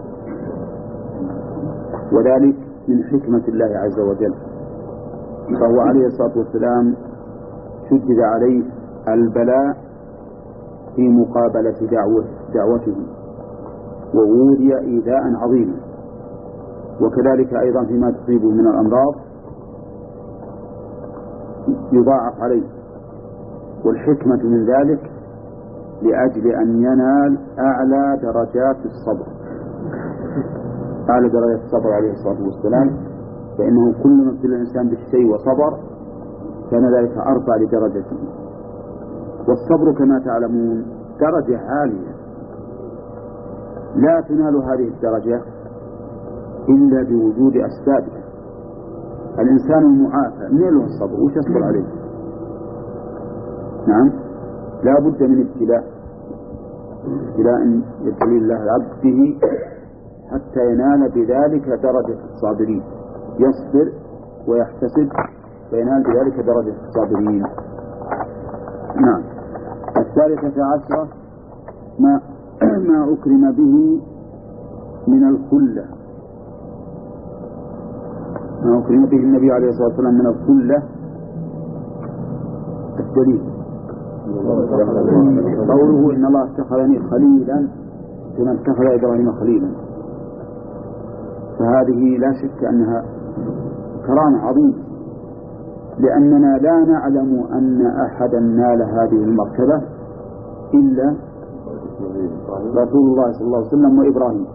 وذلك من حكمة الله عز وجل. فهو عليه الصلاة والسلام شدد عليه البلاء في مقابلة دعوة دعوته وأوذي إيذاء عظيما، وكذلك أيضا فيما تصيبه من الأمراض يضاعف عليه، والحكمة من ذلك لأجل أن ينال أعلى درجات الصبر، أعلى درجات الصبر عليه الصلاة والسلام، فإنه كل ما ابتلى الإنسان بالشيء وصبر كان ذلك أرفع لدرجته. والصبر كما تعلمون درجة عالية لا تنال هذه الدرجة إلا بوجود أسبابها. الإنسان المعافى منين له الصبر؟ وش يصبر عليه؟ نعم لا بد من ابتلاء، ابتلاء يبتلي الله العبد به حتى ينال بذلك درجة الصابرين، يصبر ويحتسب فينال بذلك درجة الصابرين. نعم. الثالثة عشرة ما ما أكرم به من الخلة، ما أكرم به النبي عليه الصلاة والسلام من الخلة. الدليل قوله إن الله اتخذني خليلا كما اتخذ إبراهيم خليلا، فهذه لا شك أنها كرامة عظيمة، لأننا لا نعلم أن أحدا نال هذه المرتبة إلا رسول الله صلى الله عليه وسلم وإبراهيم.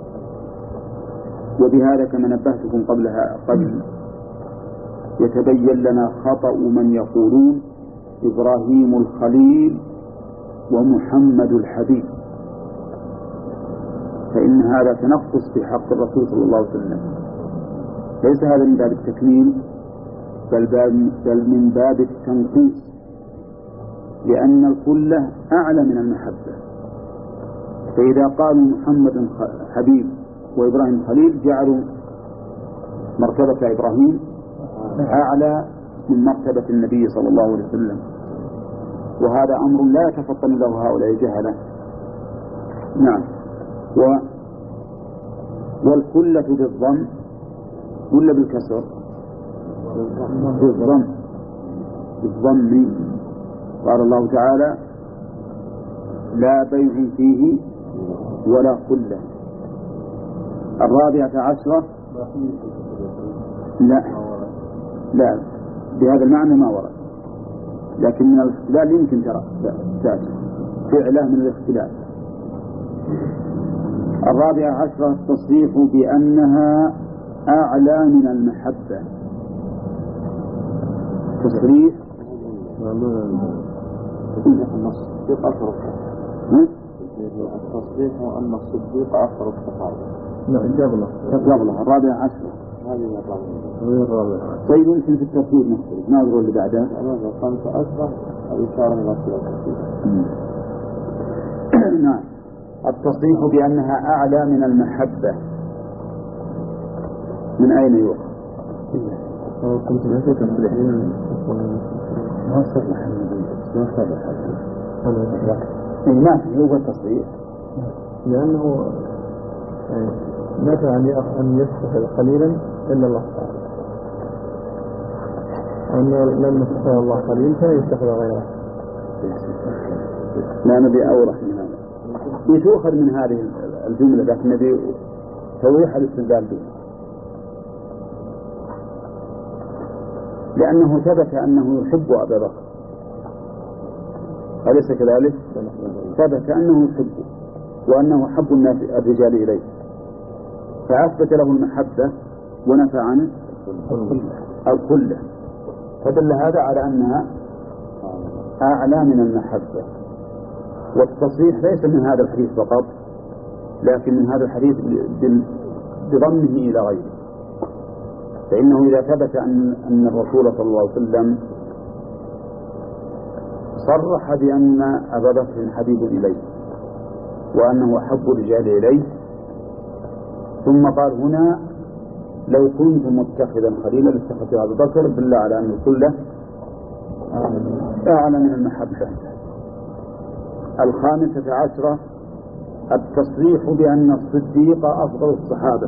وبهذا كما نبهتكم قبلها قبل يتبين لنا خطأ من يقولون إبراهيم الخليل ومحمد الحبيب، فإن هذا تنقص في حق الرسول صلى الله عليه وسلم، ليس هذا من باب التكميل بل, بل من باب التنقيص، لأن الخلة أعلى من المحبة. فإذا قالوا محمد حبيب وإبراهيم خليل جعلوا مرتبة إبراهيم أعلى من مرتبة النبي صلى الله عليه وسلم، وهذا أمر لا يتفطن له هؤلاء الجهلة. نعم. و والكلة بالضم ولا بالكسر؟ بالضم. بالضم. قال الله تعالى لا بيع فيه ولا خلة. الرابعة عشرة لا لا بهذا المعنى ما ورد، لكن من الاختلال يمكن ترى فعله من الاختلال. الرابعة عشرة التصريح بأنها أعلى من المحبة. تصريح الصديق أشرف التصريح أن الصديق أشرف الصحابة. نعم قبله قبله الرابعة عشرة. هذه الرابعة. طيب يمكن في التفسير نختلف، ناظر اللي بعده. خمسة أشرف الإشارة إلى الصديق. نعم. التصريح بأنها أعلى من المحبة من أين يؤخذ؟ كنت نسيت تصريحين ما صرح ما صرح ما في هو التصريح لأنه نفى أن يستخدم قليلا إلا الله تعالى، وأنه لم يستخدم الله قليل فيستخدم غيره. لا نبي أورح من هذا يتوخذ من هذه الجملة، لكن نبي توضيح الاستدلال به، لأنه ثبت أنه يحب أبا بكر، أليس كذلك؟ ثبت أنه يحبه وأنه حب الناس الرجال إليه، فأثبت له المحبة ونفى عنه الكلة، فدل هذا على أنها أعلى من المحبة. والتصريح ليس من هذا الحديث فقط، لكن من هذا الحديث بضمه إلى غيره، فإنه إذا ثبت أن أن الرسول صلى الله عليه وسلم صرح بأن أبا بكر حبيب إليه وأنه أحب الرجال إليه، ثم قال هنا لو كنت متخذا خليلا لاتخذت أبا بكر، دل على أن الكلة أعلى من المحبة. الخامسة عشرة التصريح بأن الصديق أفضل الصحابة.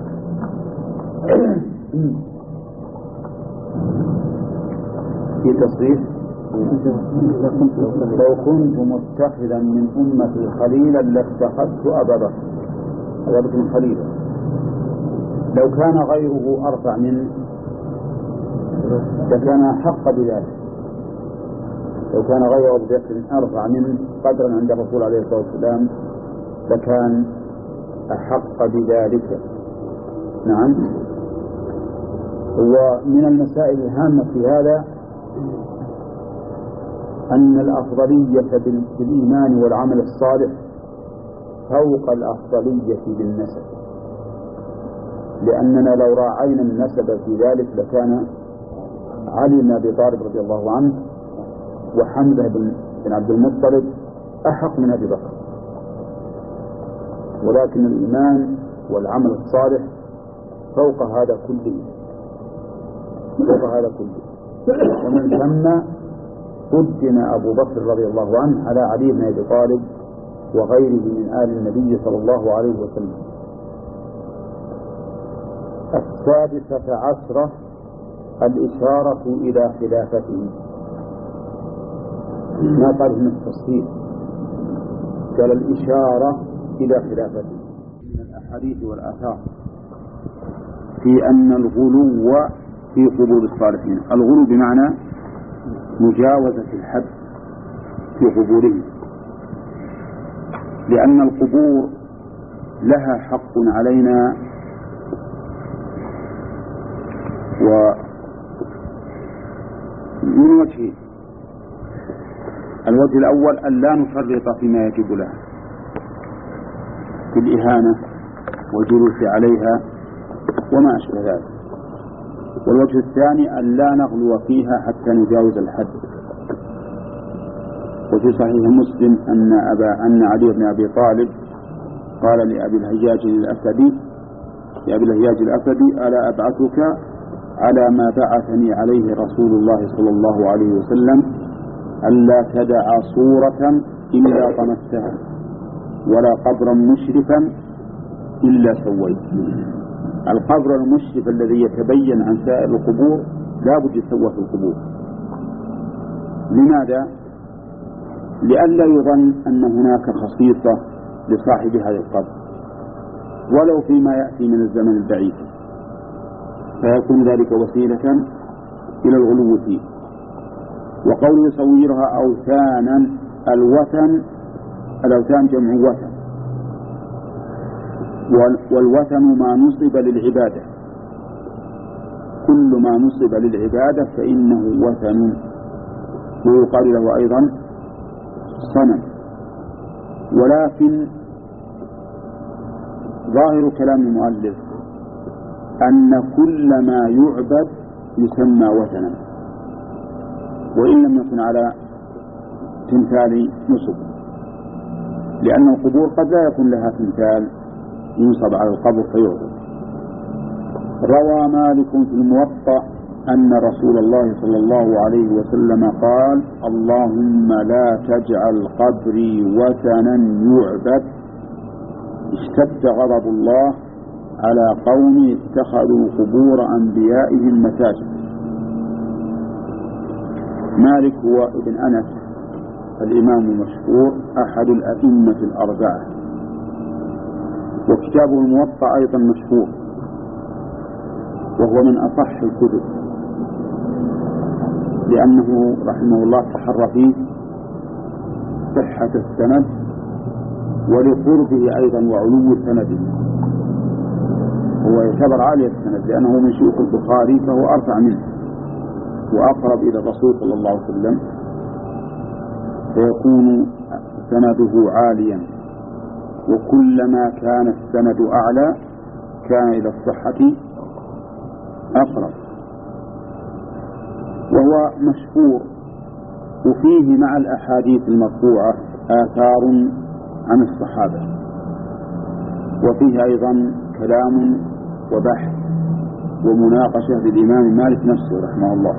في تصريح لو كنت متخذا من أمتي خليلا لاتخذت أبا بكر أبا بكر خليلا، لو كان غيره أرفع منه لكان حق بذلك، لو كان غير أبو بكر أرفع منه قدرا عند الرسول عليه الصلاة والسلام لكان أحق بذلك. نعم. ومن المسائل الهامة في هذا أن الأفضلية بالإيمان والعمل الصالح فوق الأفضلية بالنسب، لأننا لو راعينا النسب في ذلك لكان علي بن أبي طالب رضي الله عنه وحمزة بن عبد المطلب أحق من أبي بكر، ولكن الإيمان والعمل الصالح فوق هذا كله، فوق هذا كله. ومن ثم قدم أبو بكر رضي الله عنه على علي بن أبي طالب وغيره من آل النبي صلى الله عليه وسلم. السادسة عشرة الإشارة إلى خلافته، ما قال من التصريح، قال الإشارة إلى خلافته. من الأحاديث والآثار في أن الغلو في قبور الصالحين، الغلو بمعنى مجاوزة الحد في قبورهم، لأن القبور لها حق علينا، ومن وجهين: الوجه الأول أن لا نفرط فيما يجب لها في الإهانة والجلوس عليها وما أشبه ذلك، والوجه الثاني أن لا نغلو فيها حتى نجاوز الحد. وفي صحيح مسلم أن أبا أن علي بن أبي طالب قال لأبي الهياج الأسدي لأبي الهياج الأسدي ألا أبعثك على ما بعثني عليه رسول الله صلى الله عليه وسلم ألا تدع صورة إلا طمستها ولا قبرا مشرفا إلا سويت. القبر المشرف الذي يتبين عن سائر القبور لا بد يسوى في القبور. لماذا؟ لئلا يظن أن هناك خصيصة لصاحب هذا القبر ولو فيما يأتي من الزمن البعيد، فيكون ذلك وسيلة إلى الغلو فيه. وقول يصورها أوثانا، الوثن الأوثان جمع وثن، والوثن ما نصب للعبادة، كل ما نصب للعبادة فإنه وثن، ويقال له أيضا صنم. ولكن ظاهر كلام المؤلف أن كل ما يعبد يسمى وثنا وإن لم يكن على تمثال نصب، لأن القبور قد لا يكون لها تمثال ينصب على القبر فيعبد. روى مالك في الموطأ أن رسول الله صلى الله عليه وسلم قال: اللهم لا تجعل قبري وثنا يعبد. اشتد غضب الله على قوم اتخذوا قبور أنبيائهم مساجد. مالك هو ابن أنس الإمام المشهور أحد الأئمة الأربعة، وكتابه الموطأ أيضا مشهور وهو من أصح الكتب، لأنه رحمه الله تحرى فيه صحة السند ولقربه أيضا وعلو سنده. هو يعتبر عالي السند لأنه من شيوخ البخاري، فهو أرفع منه وأقرب إلى الرسول صلى الله عليه وسلم، فيكون سنده عاليا، وكلما كان السند أعلى كان إلى الصحة أقرب. وهو مشهور، وفيه مع الأحاديث المرفوعة آثار عن الصحابة، وفيه أيضا كلام وبحث ومناقشة للإمام مالك نفسه رحمه الله،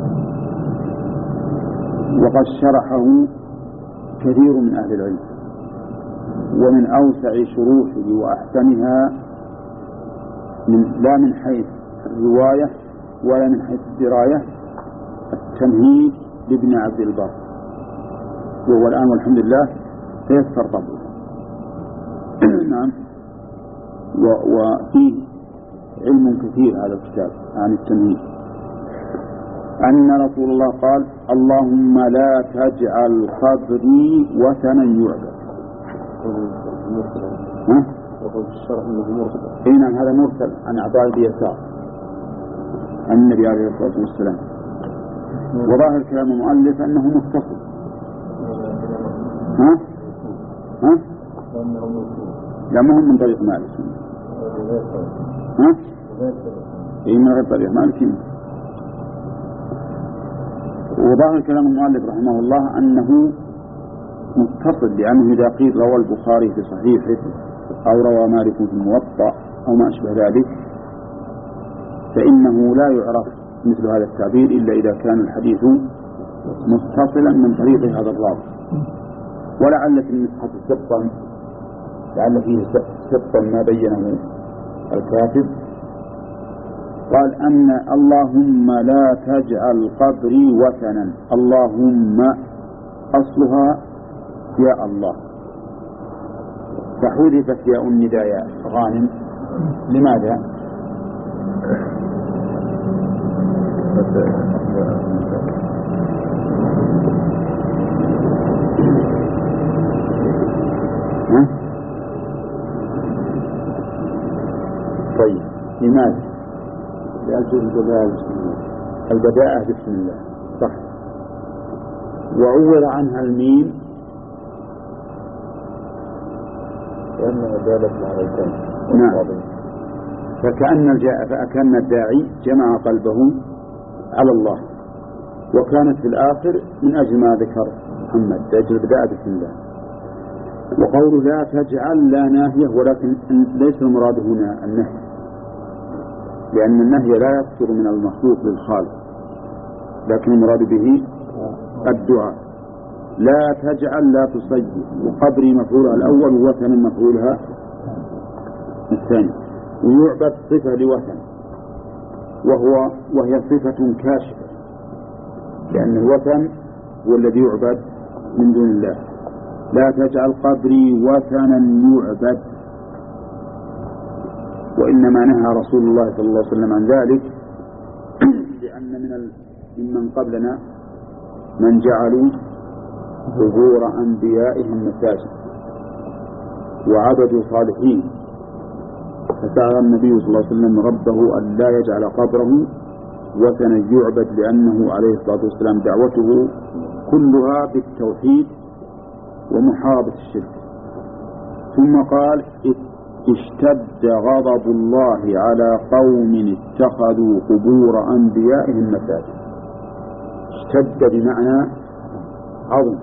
وقد شرحه كثير من أهل العلم. ومن أوسع شروحه وأحسنها من لا من حيث الرواية ولا من حيث الدراية التمهيد لابن عبد البر، وهو الآن والحمد لله تيسر طبعه. نعم. وفيه علم كثير هذا الكتاب عن التمهيد، أن رسول الله قال: اللهم لا تجعل قبري وثنا يعبد. ها؟ إيه نعم، هذا مرسل عن عطاء بن يسار عن النبي عليه الصلاة والسلام. وظاهر كلام المؤلف أنه متصل. ها؟ ها؟ لا، مهم من طريق مالك. ها؟ إيه من غير طريق مالك. وظاهر كلام المؤلف رحمه الله أنه متصل، لأنه إذا قيل روى البخاري في صحيحه أو روى مالك في الموطأ أو ما أشبه ذلك، فإنه لا يعرف مثل هذا التعبير إلا إذا كان الحديث متصلا من طريق هذا الراوي. ولعل في النسخة سبطا، لعل فيه سبطا ما بينه الكاتب، قال أن اللهم لا تجعل قبري وثنا. اللهم أصلها يا الله، فحذفت ياء النداء يا غانم. لماذا؟ ها؟ طيب لماذا؟ لأجل البداءة بسم الله. البداءة بسم الله صح. وعوض عنها الميم لأنها دالت على الكلمة. نعم. فكأن الجاء فأكن الداعي جمع قلبه على الله، وكانت في الآخر من أجل ما ذكر محمد لأجل البداءة بسم الله. وقوله لا تجعل لا ناهية، ولكن ليس المراد هنا النهي، لأن النهي لا يقصر من المخلوق للخالق، لكن المراد به الدعاء. لا تجعل لا تصير، وقبري مفعولها الأول ووثن مفعولها الثاني. ويعبد صفة لوثن، وهو وهي صفة كاشفة، لأن الوثن هو الذي يعبد من دون الله. لا تجعل قبري وثنا يعبد، وإنما نهى رسول الله صلى الله عليه وسلم عن ذلك لأن من ممن قبلنا من جعلوا قبور أنبيائهم مساجد وعبدوا صالحين، فسأل النبي صلى الله عليه وسلم ربه أن لا يجعل قبره وثنا يعبد، لأنه عليه الصلاة والسلام دعوته كلها بالتوحيد ومحاربة الشرك. ثم قال اشتد غضب الله على قوم اتخذوا قبور أنبيائهم مساجد. اشتد بمعنى عظم.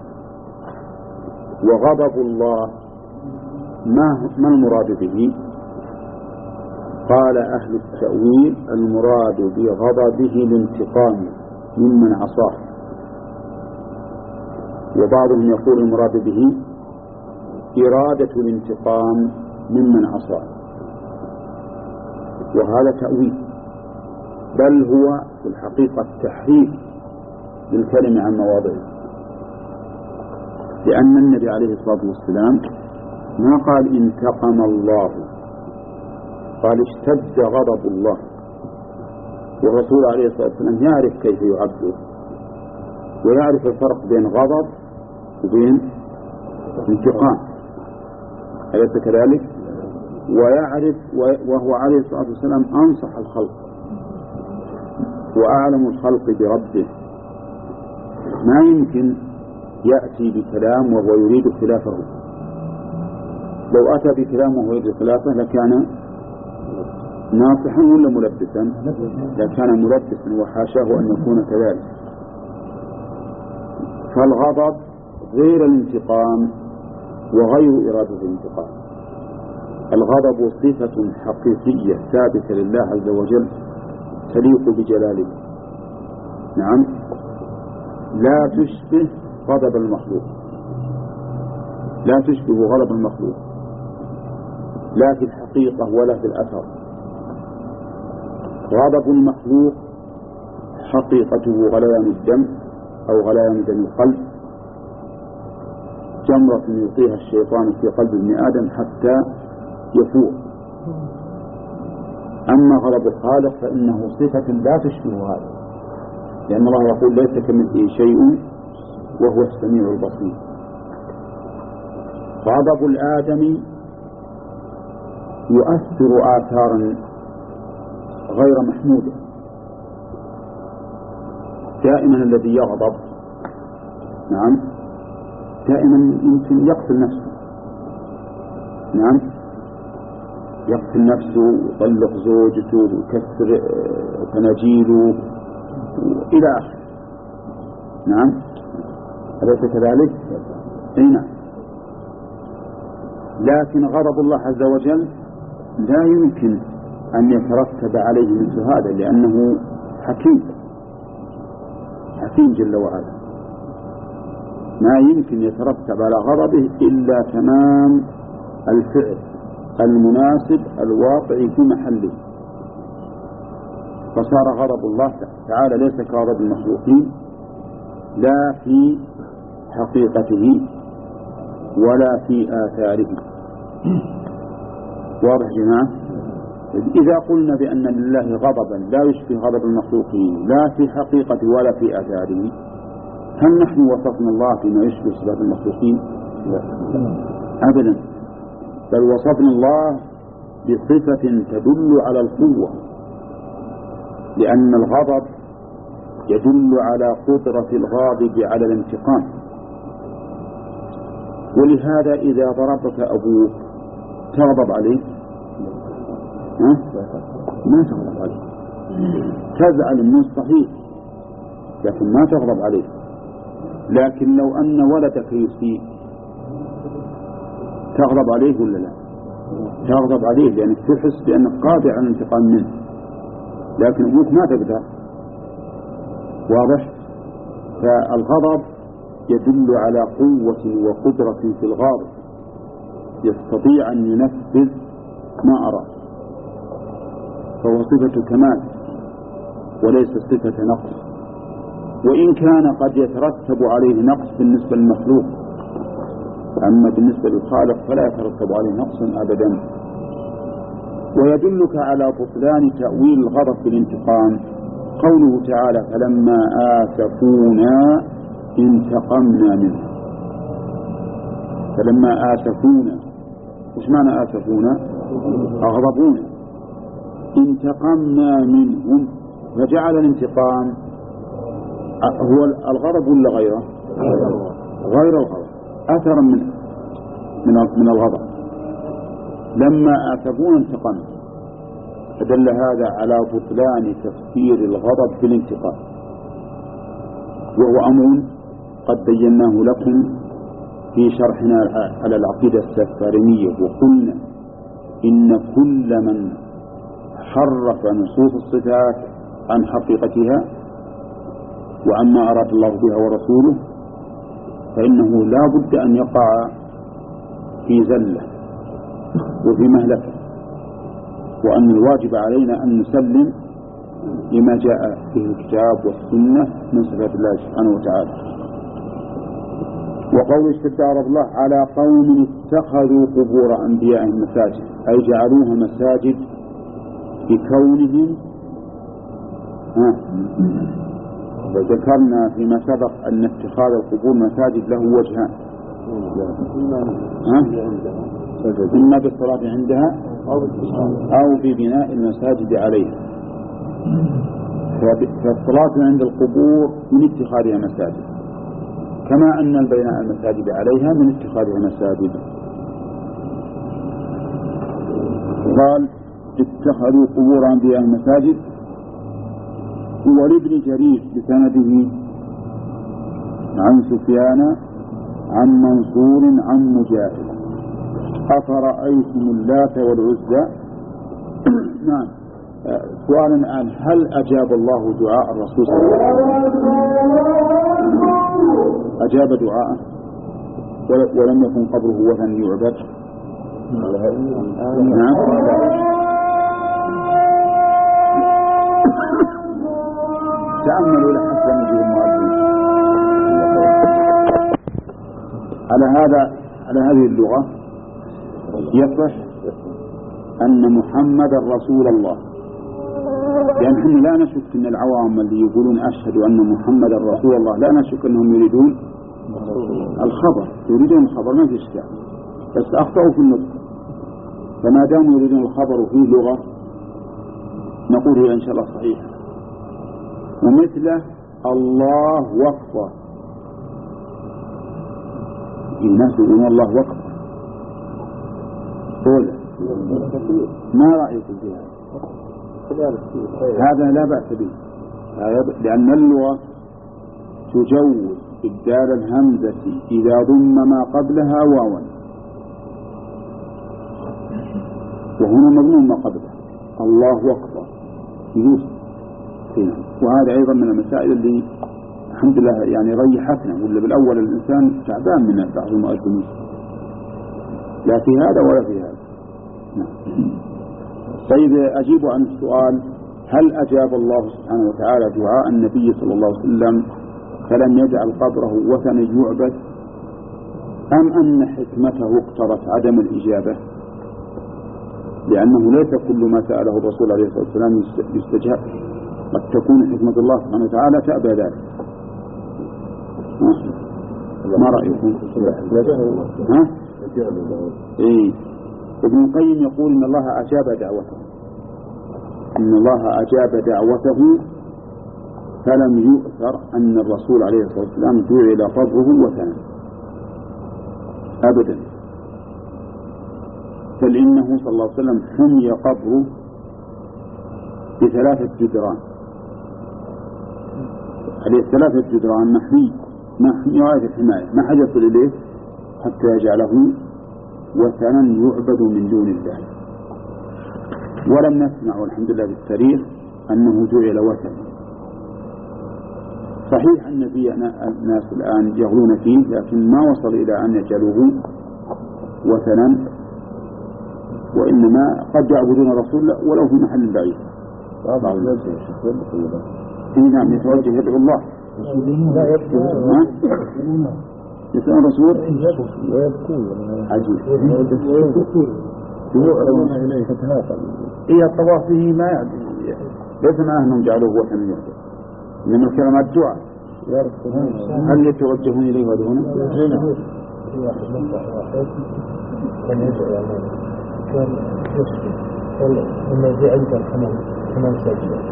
وغضب الله ما ما المراد به؟ قال أهل التأويل المراد بغضبه الانتقام ممن عصاه، وبعضهم يقول المراد به إرادة الانتقام ممن عصاه، وهذا تأويل، بل هو في الحقيقة تحريف للكلمة عن مواضعه، لأن النبي عليه الصلاة والسلام ما قال انتقم الله، قال اشتد غضب الله. والرسول عليه الصلاة والسلام يعرف كيف يعبر، ويعرف الفرق بين غضب وبين انتقام، أليس كذلك؟ ويعرف، وهو عليه الصلاة والسلام أنصح الخلق وأعلم الخلق بربه، ما يمكن يأتي بكلام وهو يريد خلافه. لو أتى بكلام وهو يريد خلافه لكان ناصحا ولا ملبسا؟ لكان ملبسا، وحاشاه أن يكون كذلك. فالغضب غير الانتقام وغير إرادة الانتقام. الغضب صفة حقيقية ثابتة لله عز وجل تليق بجلاله، نعم، لا تشبه غضب المخلوق، لا تشبه غضب المخلوق لا في الحقيقة ولا في الأثر. غضب المخلوق حقيقته غليان الدم أو غليان دم القلب، جمرة يلقيها الشيطان في قلب ابن آدم حتى يفوق. أما غضب الخالق فإنه صفة لا تشبه هذا، لأن الله يقول ليس كمثله شيء وهو السميع البصير. غضب الآدمي يؤثر آثارا غير محمودة. دائما الذي يغضب، نعم، دائما يمكن يقتل نفسه، نعم، يقتل نفسه ويطلق زوجته ويكسر تناجيله إلى آخره، نعم، أليس كذلك؟ أي نعم. لكن غضب الله عز وجل لا يمكن أن يترتب عليه مثل هذا، لأنه حكيم حكيم جل وعلا، ما يمكن يترتب على غضبه إلا تمام الفعل المناسب الواقع في محله. فصار غضب الله تعالى ليس كغضب المخلوقين، لا في حقيقته ولا في آثاره. واضح جماعة؟ إذا قلنا بأن لله غضبا لا يشبه غضب المخلوقين لا في حقيقته ولا في آثاره، هل نحن وصفنا الله بما يشبه صفات المخلوقين؟ أبدا، بل وصفنا الله بصفة تدل على القوة، لأن الغضب يدل على قدرة الغاضب على الانتقام. ولهذا إذا ضربك أبوك تغضب عليه؟ ها؟ ما تغضب عليه، تزعل منه صحيح، لكن ما تغضب عليه. لكن لو أن ولدك يسيء تغضب عليه ولا لا؟ تغضب عليه، لأنك تحس بأنك قادر على الانتقام منه. لكن أبوك ما تقدر. واضح؟ فالغضب يدل على قوة وقدرة في الغاضب، يستطيع أن ينفذ ما أراد، فهو صفة كمال وليس صفة نقص، وإن كان قد يترتب عليه نقص بالنسبة للمخلوق، أما بالنسبة للخالق فلا يترتب عليه نقص أبدا. ويدلك على بطلان تأويل الغضب بالانتقام قوله تعالى: فلما آسفونا انتقمنا منهم. فلما آسفونا، وش معنى آسفونا؟ أغضبونا. انتقمنا منهم، فجعل الانتقام هو الغضب ولا غيره؟ غير الغضب، أثرا من من من الغضب. لما آسفونا انتقمنا، فدل هذا على بطلان تفسير الغضب بالانتقام، وهو أمر قد بيناه لكم في شرحنا على العقيدة السفارينية، وقلنا إن كل من حرف نصوص الصفات عن حقيقتها وعما أراد الله بها ورسوله فإنه لا بد أن يقع في زلة وفي مهلكة، وأن الواجب علينا أن نسلم لما جاء به الكتاب والسنة من صفات الله سبحانه وتعالى. وقول اشتد غضب الله على قوم اتخذوا قبور أنبيائهم مساجد، أي جعلوها مساجد بكونهم. وذكرنا فيما سبق أن اتخاذ القبور مساجد له وجهان: إما بالصلاة عندها أو ببناء المساجد عليها. فالصلاة عند القبور من اتخاذها مساجد، كما أن البناء المساجد عليها من اتخاذها مساجد. قال: اتخذوا قبور أنبيائهم مساجد. ولابن جرير بسنده عن سفيان عن منصور عن مجاهد: أفرأيتم اللات والعزى. نعم. سؤال الآن: هل أجاب الله دعاء الرسول صلى الله عليه وسلم؟ أجاب دعاءه ولم يكن قبره وثن يعبد؟ نعم. تأملوا لحسن نجيب المؤذن. على هذا على هذه اللغة يصح أن محمد رسول الله، لأن نحن لا نشك أن العوام اللي يقولون أشهد أن محمد رسول الله لا نشك أنهم يريدون الخبر، يريدون الخبر ما في إشكال، بس أخطأوا في النطق. فما داموا يريدون الخبر وفيه لغة نقول هي إن شاء الله صحيح. ومثله الله وقفه، الناس يقولون الله وقفه، قول ما رأيكم في هذا؟ هذا لا بأس به، لأن اللغة تجوز إبدال الهمزة إذا ضم ما قبلها واوا، وهنا مضمون ما قبلها. الله وقفه يجوز. وهذا أيضا من المسائل اللي الحمد لله يعني ريحتنا، ولا بالأول الإنسان تعبان من بعض المؤذنين، لا في هذا ولا في هذا. طيب أجيب عن السؤال: هل أجاب الله سبحانه وتعالى دعاء النبي صلى الله عليه وسلم فلم يجعل قبره وثنا يعبد، أم أن حكمته اقتضت عدم الإجابة؟ لأنه ليس كل ما سأله الرسول عليه الصلاة والسلام يستجاب، قد تكون حكمة الله سبحانه وتعالى تأبى ذلك. ما رأيكم؟ ها؟ إيه؟ ابن القيم يقول إن الله أجاب دعوته، إن الله أجاب دعوته فلم يؤثر أن الرسول عليه الصلاة والسلام جعل قبره وثنا أبدا، بل إنه صلى الله عليه وسلم حمي قبره بثلاثة جدران، هذه ثلاثة جدران محمي محمي غاية الحماية، ما حد يصل إليه حتى يجعله وثنا يعبد من دون الله. ولم نسمع والحمد لله بالتاريخ أنه جعل وثن. صحيح أن في ناس الآن يغلون فيه، لكن ما وصل إلى أن يجعلوه وثنا، وإنما قد يعبدون الرسول ولو في محل بعيد. في نعم يتوجه يدعو الله، يسأل الرسول عجيب. إيه الطواف فيه ما يعني ليس ما أنهم جعلوه وثنا يحدث، إنما الكلمات دعاء. هل يتوجهون إليه ويدعونه؟ كان يدعو كان يسجد لما يجي عند الحمام حمام سجد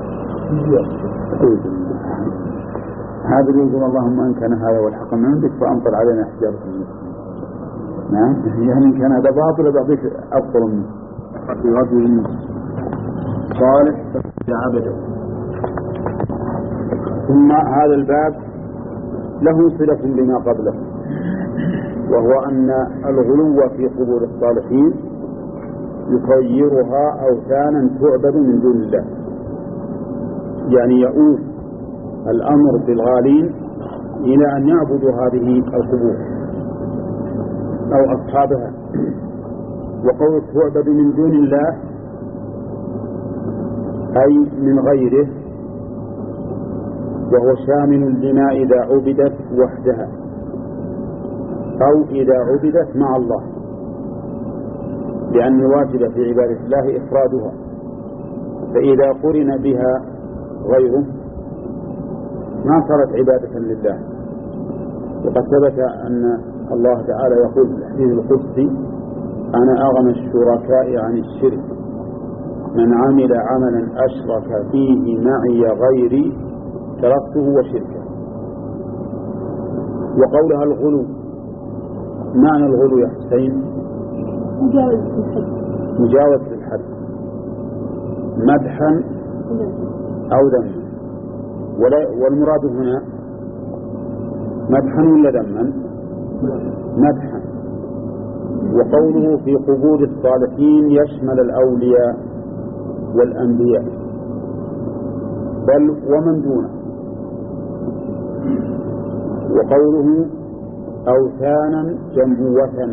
هذا يقول اللهم إن كان هذا والحق من عندك فأمطر علينا حجارة من السماء. نعم يعني إن كان هذا باطل بعضك أفضل منه. في رجل صالح عبده. ثم هذا الباب له صلة بما قبله، وهو أن الغلو في قبور الصالحين يصيرها أوثانا تعبد من دون الله، يعني يؤول الأمر بالغالين إلى أن يعبدوا هذه القبور أو أصحابها. وقول تعبد من دون الله أي من غيره، وهو شامل لما إذا عبدت وحدها أو إذا عبدت مع الله، لأن الواجب في عبادة الله إفرادها، فإذا قرن بها غيره ما صارت عبادة لله. وقد ثبت أن الله تعالى يقول في الحديث القدسي: أنا أغنى الشركاء عن الشرك، من عمل عملا أشرك فيه معي غيري تركته وشركه. وقولها الغلو، معنى الغلو يا حسين مجاوزة الحد، مجاوزة الحد، مدحا أو ذما. والمراد هنا مدحا ولا ذما؟ مدحا. وقوله في قبور الصالحين يشمل الأولياء والأنبياء بل ومن دونه. وقوله أوثانا جمع وثن،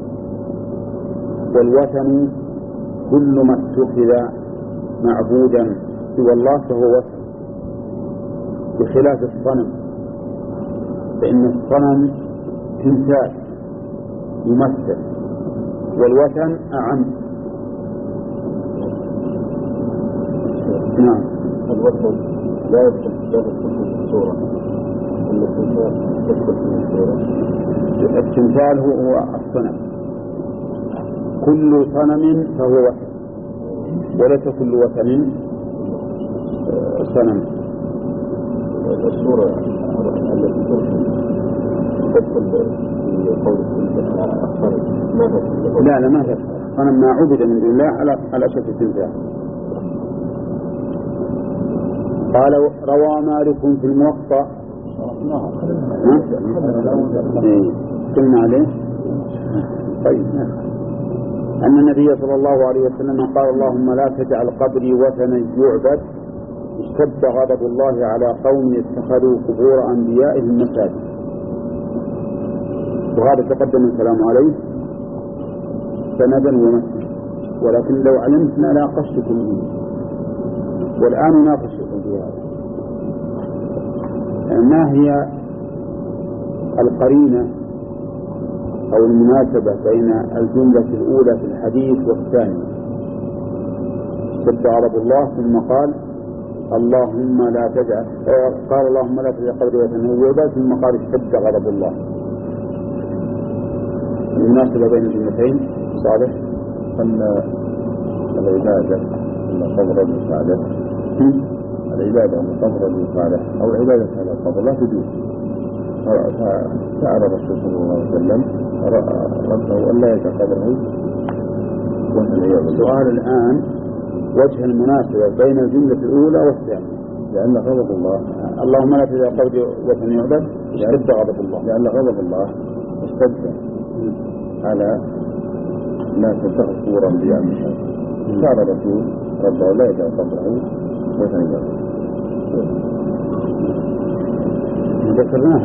والوثن كل ما اتخذ معبودا سوى الله فهو وثن، بخلاف الصنم، فإن الصنم تمثال يمثل، والوثن أعم. نعم. الوثن لا يدخل في الصورة، التمثال يدخل في الصورة. التمثال هو الصنم، كل صنم فهو وثن، وليس كل وثن صنم. الصورة التي تدخل في قول لا لا ما تدخل. صنم ما عبد من دون الله على على شكل التمثال. قال روى مالك في الموطأ، قلنا عليه طيب، أن النبي صلى الله عليه وسلم قال: اللهم لا تجعل قبري وثنا يعبد، اشتد غضب الله على قوم اتخذوا قبور أنبيائهم مساجد. وهذا تقدم الكلام عليه سندا ومثلا، ولكن لو علمتنا ناقشتكم منه، والآن ناقشكم في هذا. ما هي القرينة أو المناسبة بين الجملة الأولى في الحديث والثانية؟ اشتد غضب الله، ثم قال اللهم لا تجعل قال اللهم لا تجعل قبري وثنا يعبد، ثم قال اشتد غضب الله. المناسبة بين الجملتين صالح أن العبادة أن قبر المساعدة العبادة أن قبر المساعدة أو العبادة على القبر لا تجوز. فسأل الرسول صلى الله عليه وسلم ربه أن لا يجعل قبره وثنا يعبد. السؤال الآن وجه المناسبة بين الجملة الأولى والثانية، لأن غضب الله اللهم لا تجعل قبري وثنا يعبد اشتد غضب الله، لأن غضب الله اشتد على الناس اتخذوا قبور أنبياء مساجد. سأل الرسول ربه لا يجعل قبره مثلا ذكرناها.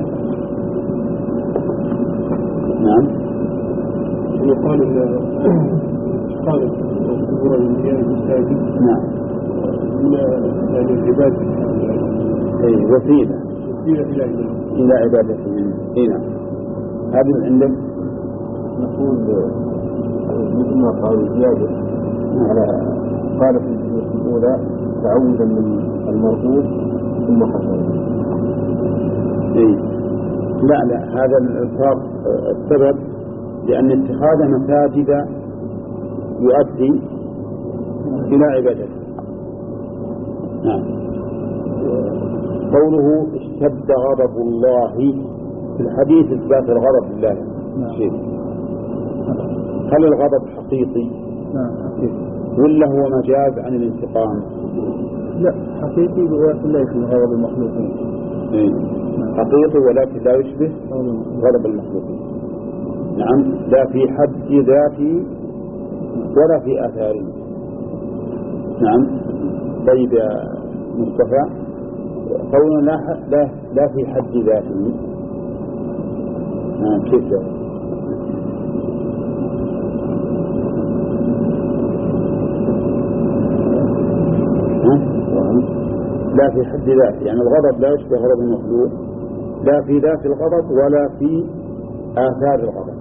نعم. يقال إن قال الظهور المياه المساجد نعم. من يعني العبادة أي وسيلة إلى إلى عبادتهم. إيه نعم. هذا عندك نقول مثل ما قال زيادة على قال في الجزء الأولى تعوذا من المرغوب ثم حسنا. إيه. لا لا هذا الفرق السبب لأن اتخاذ مساجد يؤدي إلى عبادته. نعم. قوله اشتد غضب الله في الحديث إثبات الغضب لله. شيء. هل الغضب حقيقي؟ نعم. ولا هو مجاز عن الانتقام؟ لا حقيقي لا يشبه غضب المخلوقين. إيه. حقيقي ولكن لا يشبه غضب المخلوقين. نعم. لا في حد ذاته ولا في آثاره. نعم. طيب يا مصطفى قولنا لا لا لا في حد ذاته. نعم. كيف ذلك؟ لا في حد ذاته يعني الغضب لا يشبه غضب المخلوق لا في ذات الغضب ولا في آثار الغضب.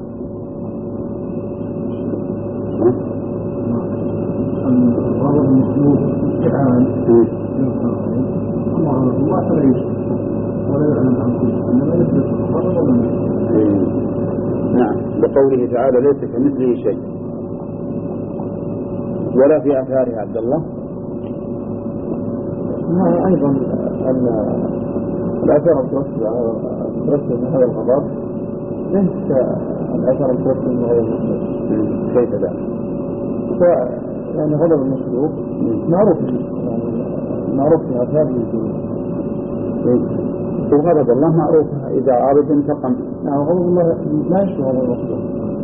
الغضب المخلوق تعال الله لا يشبه ولا يعلم عن كل شيء إنما يثبت الغضب ولا يشبه. نعم. بقوله تعالى ليس كمثله شيء ولا في آثاره. عبد الله ما أيضا أن الأثر المترتب على المترتب هذا الغضب ليس الأثر المترتب من غير المخلوق. كيف ذلك؟ يعني غضب المخلوق معروف يعني معروف في آثاره. وغضب الله معروف إذا عرض انتقم. نعم. غضب الله لا يشبه غضب المخلوق.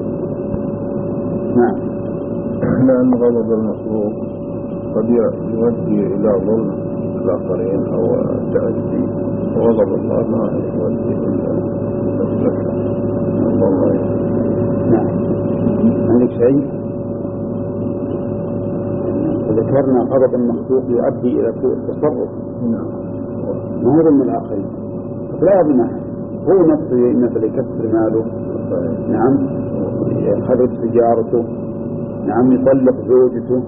نعم. لأن غضب المخلوق قد يؤدي إلى ظلم الآخرين أو التعدي وغضب الله ما يؤدي إلى المصلحة. الله نعم. عندك شيء؟ ذكرنا غضب المخلوق يؤدي إلى سوء التصرف. نعم. ما هو من الآخرين لا يظلم أحد. هو نفسه مثل يكسر ماله. نعم. يخرب سيارته. نعم. يطلق زوجته.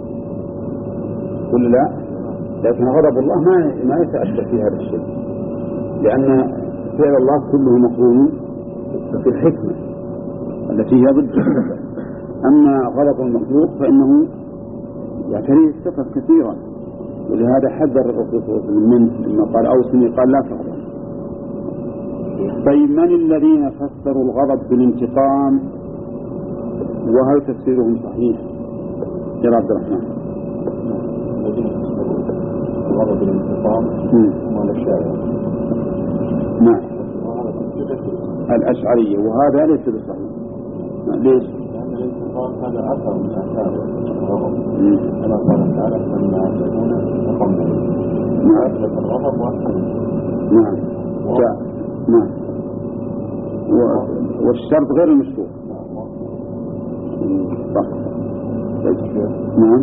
ولا لا؟ لكن غضب الله ما ما يتأثر في هذا الشيء لأن فعل الله كله مقرون في الحكمة التي هي ضد الصفة. أما غضب المخلوق فإنه يعتريه الصفة كثيرا ولهذا حذر الرسول صلى الله عليه وسلم منه لما قال أوصني قال لا تغضب. طيب من الذين فسروا الغضب بالانتقام وهل تفسيرهم صحيح يا عبد الرحمن؟ غضب الانتقام ولا الشارع. نعم. الأشعرية وهذا ليس بصحيح. ليش؟ لأن الانتقام هذا أثر من آثار الغضب. كما قال تعالى لما يكون انتقمنا. نعم. أثبت الغضب وأثبت. نعم. جاء. نعم. والشرط غير المشروط. صح. نعم.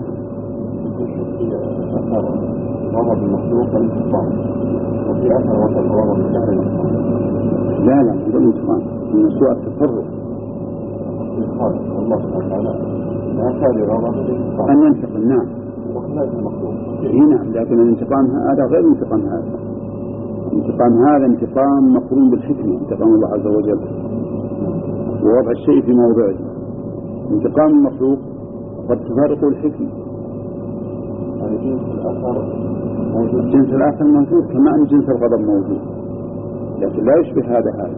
غضب المخلوق والانتقام وفي أثر وصل غضب الانتقام. لا لا بدون انتقام من سوء التصرف. الخالق الله سبحانه وتعالى لا كان غضب الانتقام أن ينتقم. نعم. وخلاف المخلوق. نعم. لكن الانتقام هذا غير انتقام هذا. انتقام هذا انتقام مقرون بالحكمة. انتقام الله عز وجل ووضع الشيء في موضعه. انتقام المخلوق قد تفارق الحكمة. جنس الأثر موجود. جنس الآثر موجود كما أن جنس الغضب موجود لكن لا يشبه هذا هذا.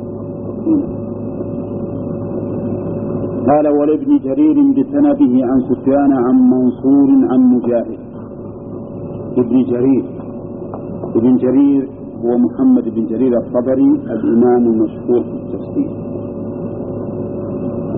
قال ولابن جرير بسنده عن سفيان عن منصور عن مجاهد. ابن جرير ابن جرير هو محمد بن جرير الطبري الإمام المشهور في التفسير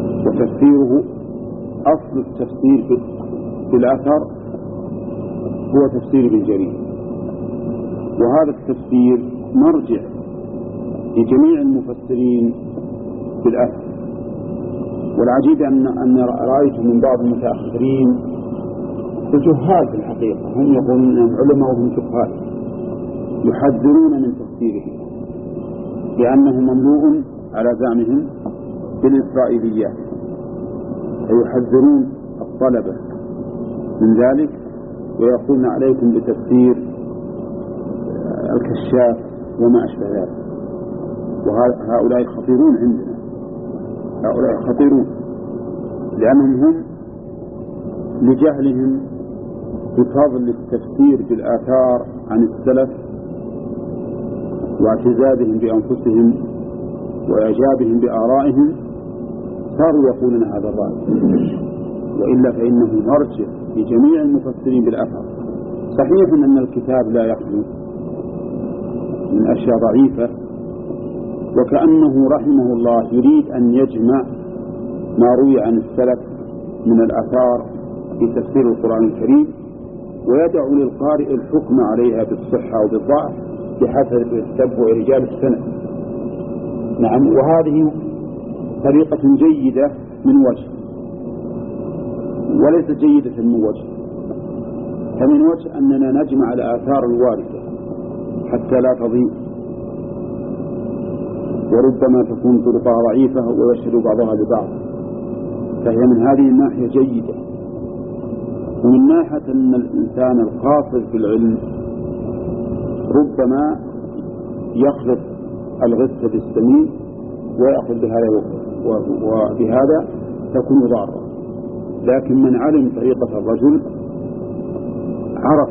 وتفسيره أصل التفسير في الأثر هو تفسير ابن جرير، وهذا التفسير مرجع لجميع المفسرين بالأثر. والعجيب أن أن رأيت من بعض المتأخرين الجهال في الحقيقة، هم يقولون أنهم علماء وهم جهال، يحذرون من تفسيره لأنه مملوء على زعمهم بالإسرائيليات، فيحذرون الطلبة من ذلك ويقولون عليكم بتفسير الكشاف وما أشبه ذلك. وهؤلاء خطيرون عندنا، هؤلاء خطيرون لأنهم هم لجهلهم بفضل التفسير بالآثار عن السلف واعتزازهم بأنفسهم وإعجابهم بآرائهم صاروا يقولون هذا الرأي، وإلا فإنه مرجع لجميع المفسرين بالأثر. صحيح أن الكتاب لا يخلو من أشياء ضعيفة، وكأنه رحمه الله يريد أن يجمع ما روي عن السلف من الآثار في تفسير القرآن الكريم، ويدع للقارئ الحكم عليها بالصحة وبالضعف بحسب تتبع رجال السنة. نعم، وهذه طريقة جيدة من وجه، وليست جيدة من وجه. فمن وجه أننا نجمع الآثار الواردة حتى لا تضيع، وربما تكون طرقها ضعيفة ويشهد بعضها ببعض، فهي من هذه الناحية جيدة. ومن ناحية أن الإنسان القاصد في العلم ربما يخلط الغث بالسمين ويأخذ بهذا وبهذا تكون ضارة. لكن من علم طريقة الرجل عرف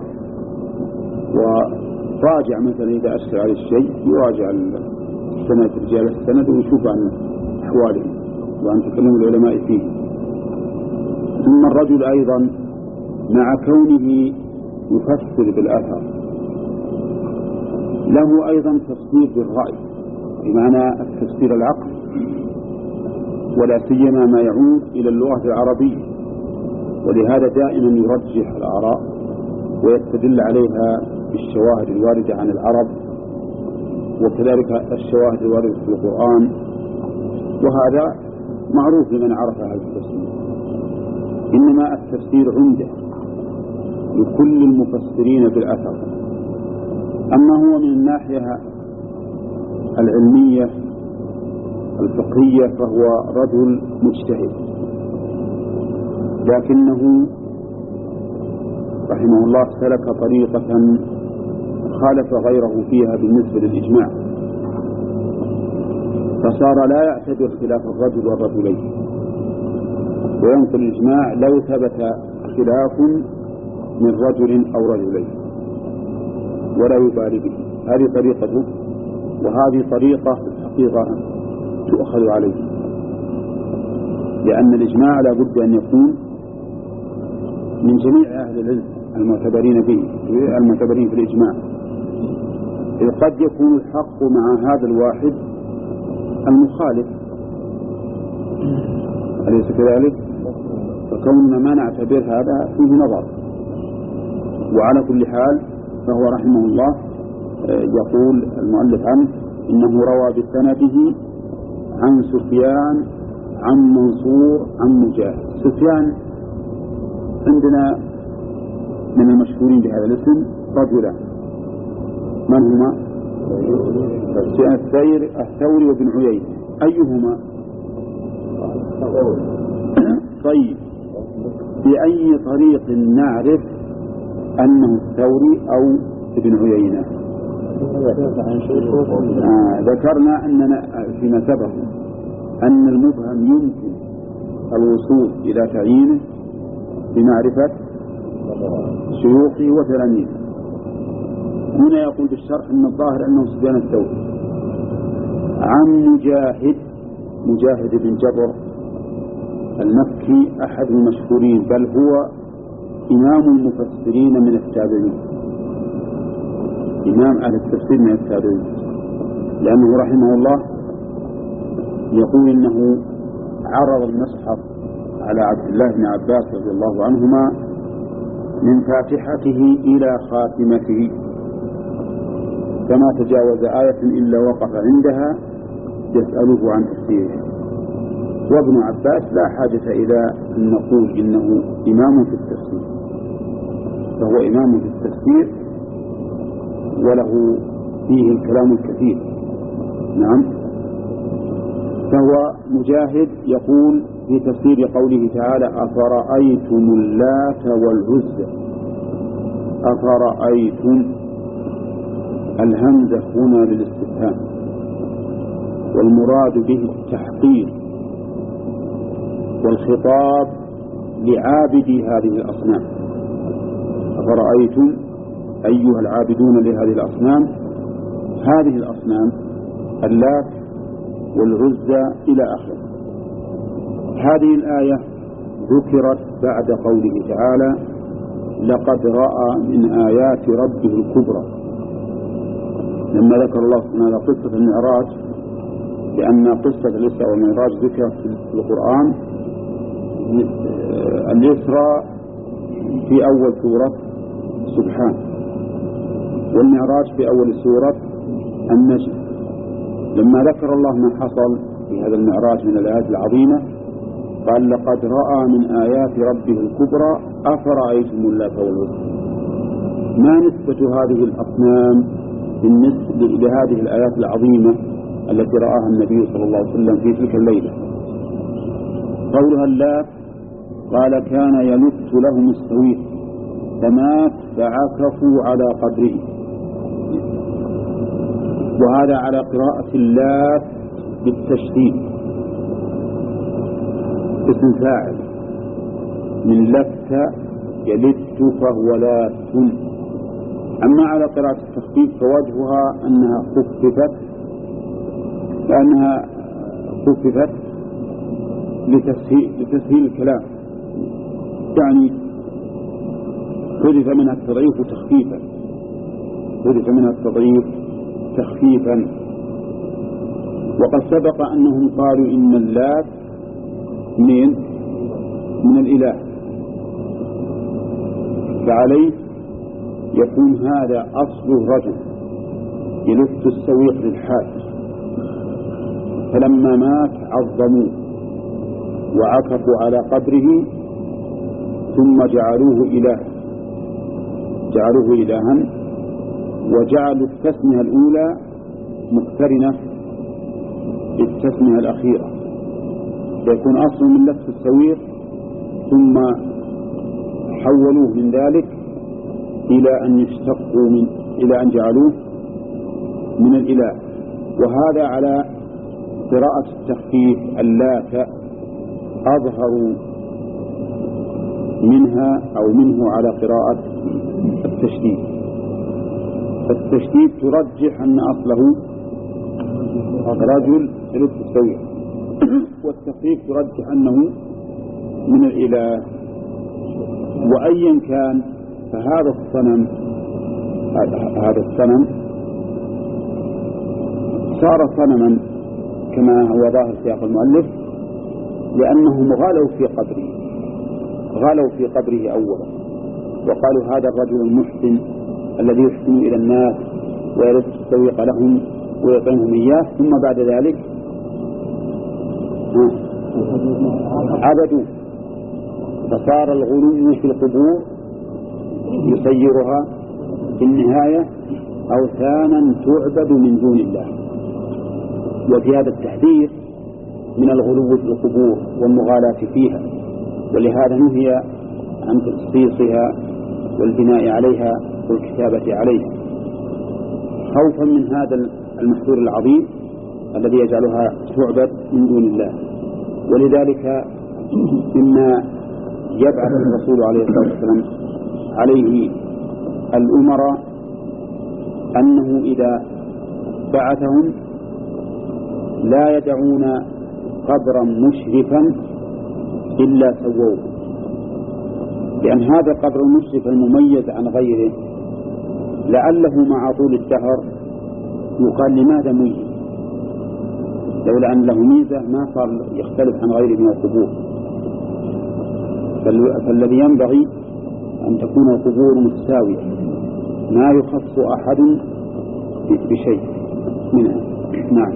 وراجع، مثلا إذا أشكل عليه الشيء يراجع السند، رجال السند، ويشوف عن أحواله وعن تكلم العلماء فيه. ثم الرجل أيضا مع كونه يفسر بالأثر له أيضا تفسير بالرأي، بمعنى التفسير العقل، ولا سيما ما يعود إلى اللغة العربية، ولهذا دائما يرجح الآراء ويستدل عليها بالشواهد الواردة عن العرب، وكذلك الشواهد الواردة في القرآن، وهذا معروف لمن عرف هذا التفسير. إنما التفسير عنده لكل المفسرين بالأثر. أما هو من الناحية العلمية الفقهية فهو رجل مجتهد، لكنه رحمه الله سلك طريقة خالف غيره فيها بالنسبة للإجماع، فصار لا يعتبر خلاف الرجل والرجلين، وينقل الإجماع لو ثبت خلاف من رجل أو رجلين ولا يبالي به. هذه طريقته، وهذه طريقة في الحقيقة تؤخذ عليه، لأن الإجماع لا بد أن يكون من جميع أهل العلم المعتبرين به المعتبرين في الإجماع، إذ قد يكون الحق مع هذا الواحد المخالف، أليس كذلك؟ فكوننا ما نعتبر هذا فيه نظر. وعلى كل حال فهو رحمه الله يقول المؤلف عنه إنه روى بسنده عن سفيان عن منصور عن مجاهد. سفيان عندنا من المشهورين بهذا الاسم رجلان، من هما؟ سفيان الثوري وابن عيينة. أيهما؟ طيب، بأي طريق نعرف أنه الثوري أو ابن عيينة؟ آه ذكرنا أننا فيما سبق أن المبهم يمكن الوصول إلى تعيينه بمعرفة شيوخه وتلاميذه. هنا يقول بالشرح أن الظاهر أنه سفيان الثوري عن مجاهد، مجاهد بن جبر المكي أحد المشهورين، بل هو إمام المفسرين من التابعين، إمام أهل التفسير من التابعين، لأنه رحمه الله يقول إنه عرض المصحف على عبد الله بن عباس رضي الله عنهما من فاتحته إلى خاتمته، فما تجاوز آية إلا وقف عندها يسأله عن تفسيره. وابن عباس لا حاجة إلى أن نقول إنه إمام في التفسير، فهو إمام في التفسير وله فيه الكلام الكثير. نعم. فهو مجاهد يقول في تفسير قوله تعالى: أفرأيتم اللات والعزى. أفرأيتم، الهمزة هنا للاستفهام، والمراد به التحقير، والخطاب لعابدي هذه الأصنام. أفرأيتم أيها العابدون لهذه الأصنام، هذه الأصنام اللات والعزى إلى آخره. هذه الآية ذكرت بعد قوله تعالى: لقد رأى من آيات ربه الكبرى، لما ذكر الله سبحانه قصة المعراج، لأن قصة الإسراء والمعراج ذكرت في القرآن. الإسراء في أول سورة سبحان، والمعراج في أول سورة النجم. لما ذكر الله ما حصل في هذا المعراج من الآيات العظيمة قال: لقد رأى من آيات ربه الكبرى أفرأيتم اللات والعزى. ما نسبة هذه الأصنام بالنسبة لهذه الآيات العظيمة التي رآها النبي صلى الله عليه وسلم في تلك الليلة؟ قولها اللات قال: كان يلت لهم السويق فمات فعكفوا على قبره. وهذا على قراءة اللات بالتشديد، اسم فاعل من لت يلت فهو لات. أما على قراءة التخفيف فوجهها أنها خففت، لأنها خففت لتسهيل, لتسهيل الكلام، يعني حذف منها التضعيف تخفيفا، حذف منها التضعيف تخفيفا. وقد سبق أنهم قالوا إن اللات من من الإله، فعليه يكون هذا أصل الرجل يلف السويق للحاج، فلما مات عظموه وعكفوا على قبره ثم جعلوه إله، جعلوه إلها، وجعلوا التسمية الأولى مقترنة بالتسمية الأخيرة، فيكون أصل من لف السويق ثم حولوه من ذلك إلى أن يشتقوا من إلى أن جعلوه من الإله. وهذا على قراءة التخفيف اللات أظهر منها أو منه على قراءة التشديد. التشديد ترجح أن أصله رجل يلف السويق، والتخفيف ترجح أنه من الإله. وأيا كان فهذا الصنم هذا الصنم صار صنما كما هو ظاهر سياق المؤلف، لأنهم غلوا في قبره، غلوا في قبره أولا، وقالوا هذا الرجل المحسن الذي يحسن إلى الناس ويلف السويق لهم ويطعمهم إياه، ثم بعد ذلك عبدوا، فصار الغلو في القبور يصيرها في النهاية أوثانا تعبد من دون الله. وفي هذا التحذير من الغلو في القبور والمغالاة فيها، ولهذا نهي عن تخصيصها والبناء عليها والكتابة عليها، خوفا من هذا المحذور العظيم الذي يجعلها تعبد من دون الله. ولذلك مما يبعث الرسول عليه الصلاة والسلام عليه الأمراء أنه إذا بعثهم لا يدعون قبرا مشرفا إلا سووه، لأن هذا القبر المشرف المميز عن غيره لعله مع طول الدهر يقال لماذا ميز، لولا أن له ميزة ما صار يختلف عن غيره من القبور. فالذي ينبغي أن تكون القبور متساوية ما يخص أحد بشيء منها. نعم.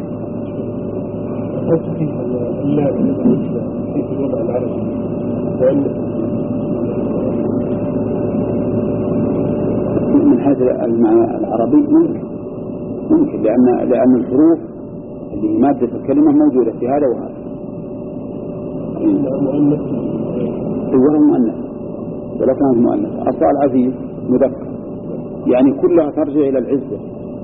في الوضع العربي من حيث المعنى العربي ممكن ممكن لأن لأن الحروف اللي مادة الكلمة موجودة في هذا وهذا. مؤنث هو مؤنث ولا كانت مؤنث. أصل العزيز مذكر يعني كلها ترجع إلى العزة.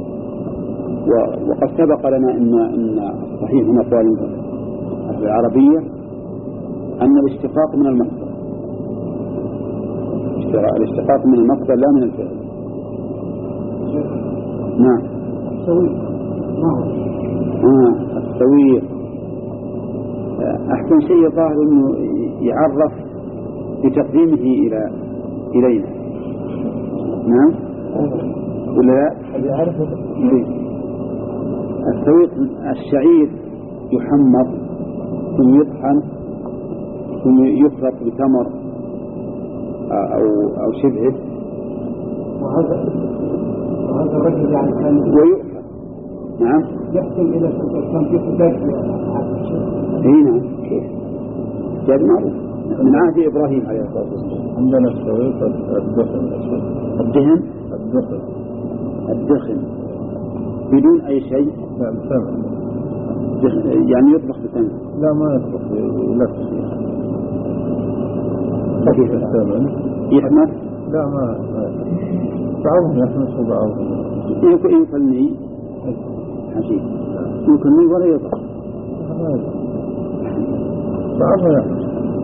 وقد سبق لنا إن إن صحيح من أقوال العربية أن الاشتقاق من المصدر، الاشتقاق من المصدر لا من الفعل. نعم. آه السويق أحسن شيء ظاهر إنه يعرف بتقديمه إلى إلينا. نعم ولا لا؟ السويق الشعير يحمر ثم يطحن ثم يخلط بتمر أو أو شبهه وهذا وهذا الرجل يعني كان ويؤكل. نعم. يحسن إلى كان في حداد. هنا كيف؟ جاد معروف من عهد إبراهيم عليه الصلاة والسلام. عندنا السويق الدخن. الدهن الدخن الدخن بدون أي شيء. لا بسمن. يعني يطبخ بسمن. لا ما يطبخ يلف. كيف السمن يحمر؟ لا ما بعضهم يحمس وبعضهم يمكن يمكنني حشيش يمكنني ولا يطبخ. بعضهم يحمس.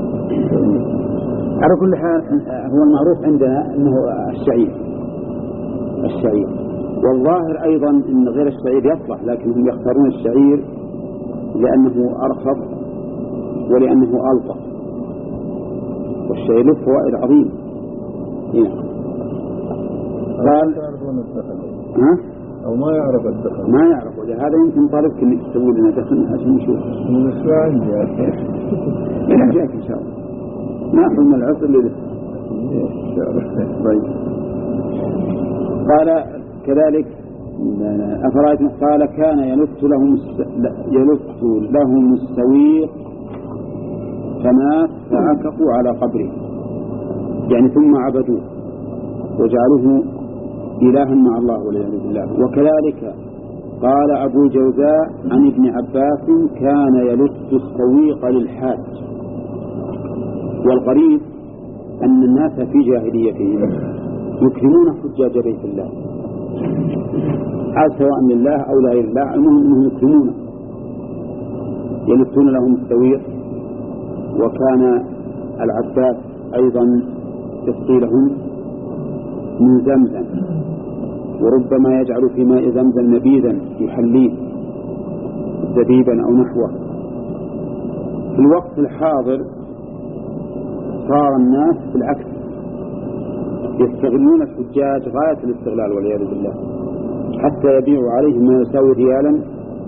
على كل حال هو المعروف عندنا أنه الشعير الشعير والظاهر أيضا أن غير الشعير يصلح، لكنهم يختارون الشعير لأنه أرخص ولأنه ألطف، والشعير له فوائد عظيمة. هنا قال ها؟ أو ما يعرف الدخل ما يعرف، ولهذا يمكن طالبك إنك تسوي لنا دخل عشان نشوف. مش عندي يا أخي. لا جاك إن شاء الله. نأخذ من العصر اللي طيب. قال كذلك أفرأيتم قال كان يلف لهم يلف لهم السويق فمات فعكفوا على قبره، يعني ثم عبدوه وجعلوه إلها مع الله والعياذ بالله. وكذلك قال أبو الجوزاء عن ابن عباس كان يلف السويق للحاج. والغريب أن الناس في جاهليتهم يكرمون حجاج بيت الله حال سواء لله أو لغير الله، المهم أنهم يكرمونه يلفون لهم السويق. وكان العباس أيضا يسقي لهم من زمزم، وربما يجعل في ماء زمزم نبيذا يحليه زبيبا أو نحوه. في الوقت الحاضر صار الناس بالعكس يستغلون الحجاج غاية الاستغلال والعياذ بالله، حتى يبيعوا عليهم ما يساوي ريالا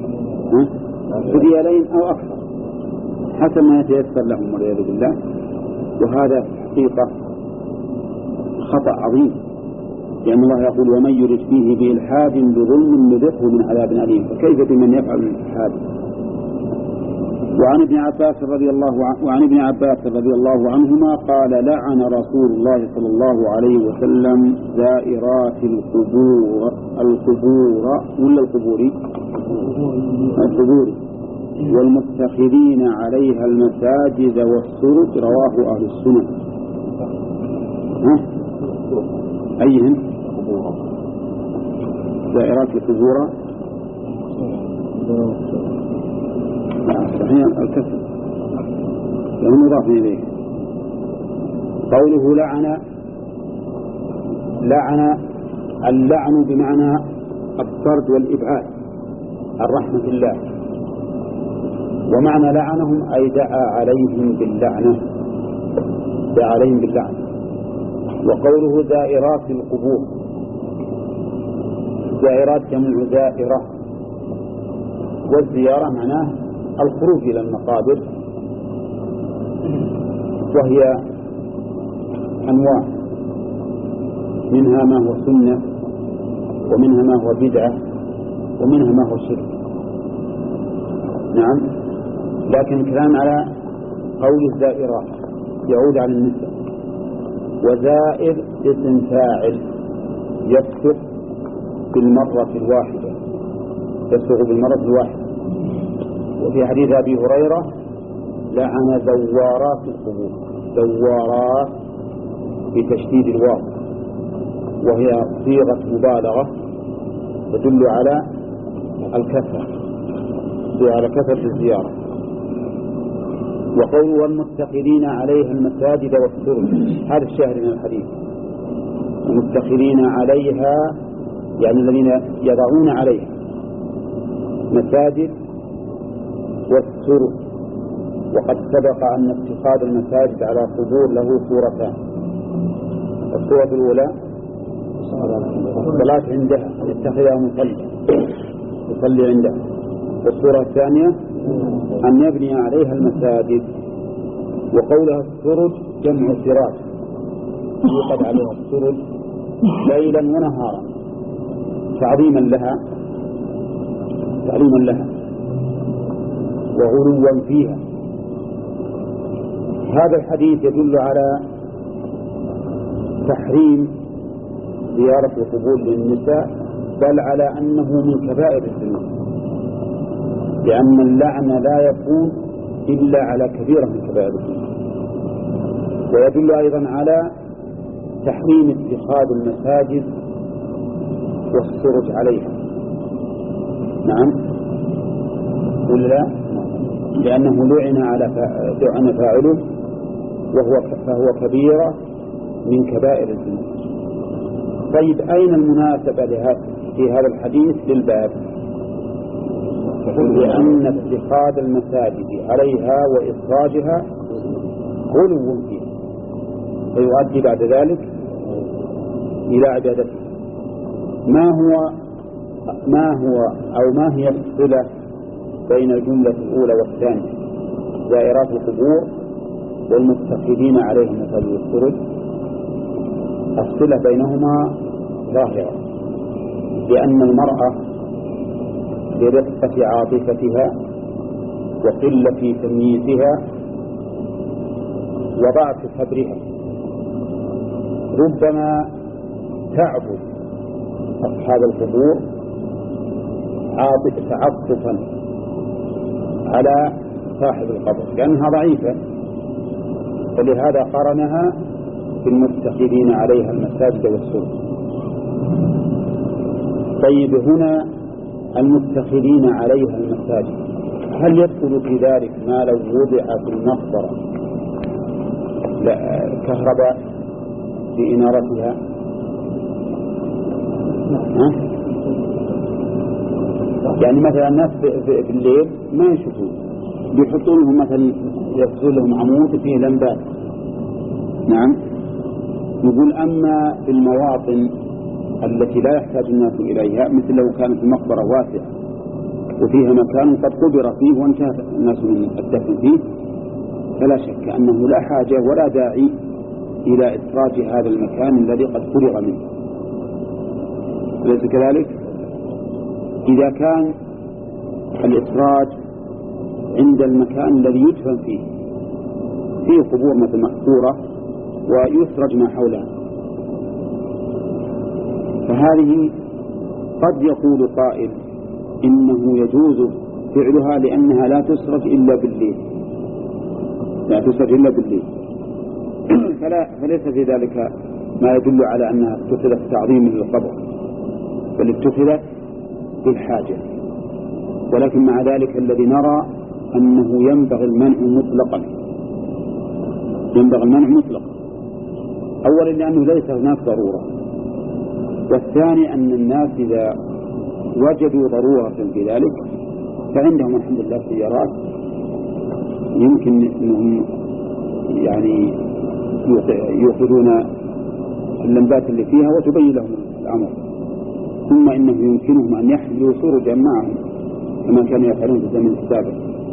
ريالين أو أكثر حسب ما يتيسر لهم والعياذ بالله. وهذا حقيقة خطأ عظيم، لأن الله يقول ومن يرد فيه بإلحاد بظلم نذقه من عذاب أليم، فكيف بمن يفعل الإلحاد. وعن ابن عباس رضي الله عنه وعن ابن عباس رضي الله عنهما قال لعن رسول الله صلى الله عليه وسلم زائرات القبور القبور ولا القبور القبور والمتخذين عليها المساجد والسرج. رواه أهل السنن. ها؟ أيهم؟ زائرات القبور صحيح الكسر لأنه مضاف إليه. قوله لعن لعن اللعن بمعنى الطرد والإبعاد عن رحمة الله، ومعنى لعنهم أي دعا عليهم باللعنة دعا عليهم باللعنة. وقوله زائرات القبور، زائرات جمع زائرة، والزيارة معناه الخروج إلى المقابر، وهي أنواع منها ما هو سنة، ومنها ما هو بدعة، ومنها ما هو شرك. نعم، لكن الكلام على قول الزائرات يعود على النساء. وزائر اسم فاعل يفسق بالمرة الواحدة، يفسق بالمرة الواحدة. وفي حديث أبي هريرة لعن زوارات القبور، زوارات بتشديد الواو، وهي صيغة مبالغة تدل على الكثرة، تدل على كثرة الزيارة. وقول والمتخذين عليها المساجد والسرج، هذا الشاهد من الحديث. المتخذين عليها يعني الذين يضعون عليها مساجد والسرج. وقد سبق أن اتخاذ المساجد على قبور له صورتان. الصورة الأولى الصلاة عندها، يتخذها مصلى يصلي عندها. والصورة الثانية أن يبني عليها المساجد. وقولها السرج جمع سراج، يوقد عليها السرج ليلا ونهارا تعظيما لها تعظيما لها وغلوا فيها. هذا الحديث يدل على تحريم زيارة القبور للنساء، بل على أنه من كبائر الذنوب، لأن اللعن لا يكون إلا على كبيرة من كبائر الذنوب. ويدل أيضا على تحريم اتخاذ المساجد والسرج عليها. نعم ولا لا؟ لأنه لعن على لعن فاعله، وهو فهو كبيرة من كبائر الذنوب. طيب، أين المناسبة في هذا الحديث للباب؟ لأن اتخاذ المساجد عليها وإخراجها غلو فيها، فيؤدي بعد ذلك إلى عبادته. ما هو ما هو أو ما هي الصلة بين الجملة الأولى والثانية، زائرات القبور والمتخذين عليهم المساجد والسرج؟ الصلة بينهما ظاهرة، لأن المرأة برقة عاطفتها وقلة تمييزها وضعف صبرها ربما تعبد أصحاب القبور تعطفا على صاحب القبر لأنها ضعيفة، فلهذا قرنها بالمتخذين عليها المساجد والسرج. طيب، هنا المتخذين عليها المساجد، هل يدخل في ذلك ما لو وضع في المقبرة كهرباء في إنارتها؟ ها؟ يعني مثلا الناس في الليل ما يشوفون، بيحطوا لهم مثلا يفصل لهم عمود فيه لمبات. نعم. يقول أما في المواطن التي لا يحتاج الناس إليها، مثل لو كانت المقبرة واسعة وفيها مكان قد قبر فيه وانتهى الناس من الدفن فيه، فلا شك أنه لا حاجة ولا داعي إلى إخراج هذا المكان الذي قد فرغ منه. أليس كذلك؟ إذا كان الإخراج عند المكان الذي يدفن فيه فيه قبور مثل محفورة ويسرج ما حولها، فهذه قد يقول قائل إنه يجوز فعلها لأنها لا تسرج إلا بالليل، لا تسرج إلا بالليل فلا فليس في ذلك ما يدل على أنها اتخذت تعظيم للقبر، بل اتخذت بالحاجة. ولكن مع ذلك الذي نرى أنه ينبغي المنع مطلقا، ينبغي المنع مطلقا. أولا لأنه ليس هناك ضرورة، والثاني أن الناس إذا وجدوا ضرورة في ذلك فعندهم الحمد لله سيارات يمكن أنهم يعني يأخذون اللمبات اللي فيها وتبين لهم الأمر. ثم إنه يمكنهم أن يحملوا سرجا معهم كما كانوا يفعلون في الزمن السابق.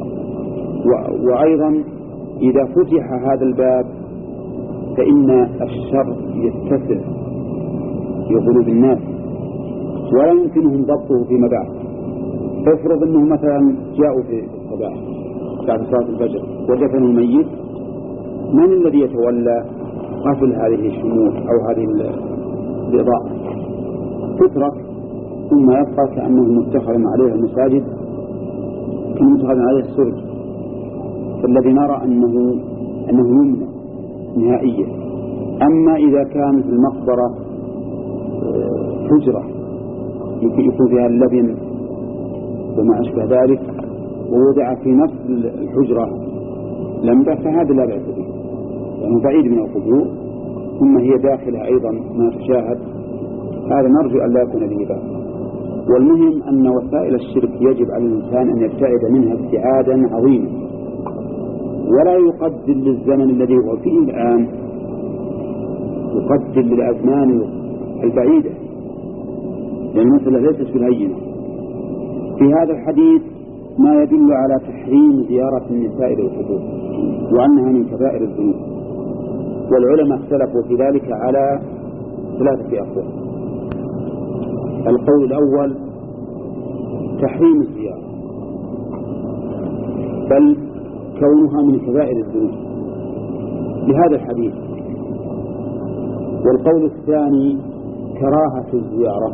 وأيضا إذا فتح هذا الباب فإن الشر يتسع في قلوب الناس ولا يمكنهم ضبطه فيما بعد. افرض أنهم مثلا جاءوا في الصباح بعد صلاة الفجر ودفنوا الميت، من الذي يتولى قتل هذه الشموع أو هذه الإضاءة؟ تترك ثم يبقى كأنه متخذ عليها المساجد كمتخذ عليها السرج، فالذي نرى أنه أنه يمنع نهائيا. أما إذا كان في المقبرة حجرة يكون فيها اللبن وما أشبه ذلك ووضع في نفس الحجرة لمبة فهذا لا بأس به، لأنه بعيد من القبور ثم هي داخلها أيضا ما تشاهد، هذا نرجو أن لا يكون به بأس. والمهم أن وسائل الشرك يجب على الإنسان أن يبتعد منها ابتعادا عظيما، ولا يقدر للزمن الذي هو فيه الآن، يقدر للأزمان البعيدة، لأن المسألة ليست بالهينة. في هذا الحديث ما يدل على تحريم زيارة النساء للقبور وأنها من كبائر الذنوب، والعلماء اختلفوا في ذلك على ثلاثة أقوال. القول الأول تحريم الزيارة، بل كونها من كبائر الذنوب لهذا الحديث. والقول الثاني كراهة الزيارة،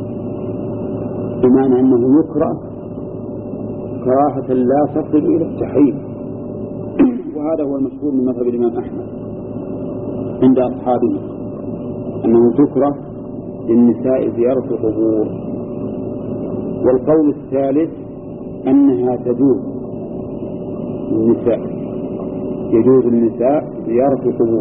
بمعنى أنه يكره كراهة لا تصل إلى التحريم، وهذا هو المشهور من مذهب الإمام أحمد عند أصحابه أنه تكره للنساء زيارة القبور. والقول الثالث أنها تجوز للنساء، يجوز للنساء زيارة القبور.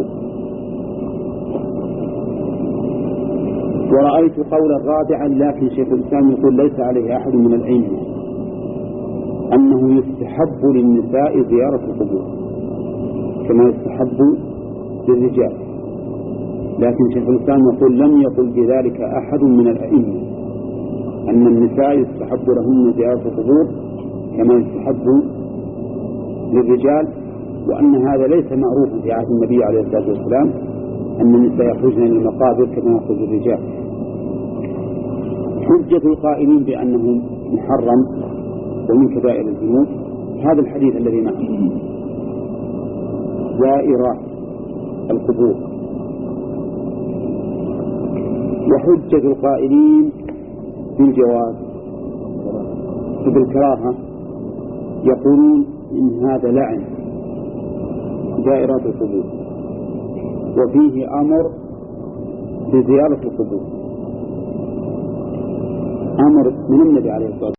ورأيت قولا رابعا لكن شيخ الإسلام يقول ليس عليه أحد من الأئمة، أنه يستحب للنساء زيارة القبور كما يستحب للرجال، لكن شيخ الإسلام يقول لم يقل بذلك أحد من الأئمة أن النساء يستحب لهن زيارة القبور كما يستحب للرجال، وأن هذا ليس معروفا في عهد النبي عليه الصلاة والسلام أن النساء يخرجن للمقابر كما يخرج الرجال. حجة القائلين بأنه محرم ومن كبائر الذنوب هذا الحديث الذي معه زائرات القبور، وحجة القائلين بالجواز بالكراهة يقولون إن هذا لعن زائرات القبور وفيه أمر بزيارة القبور، أمر من النبي عليه الصلاة والسلام.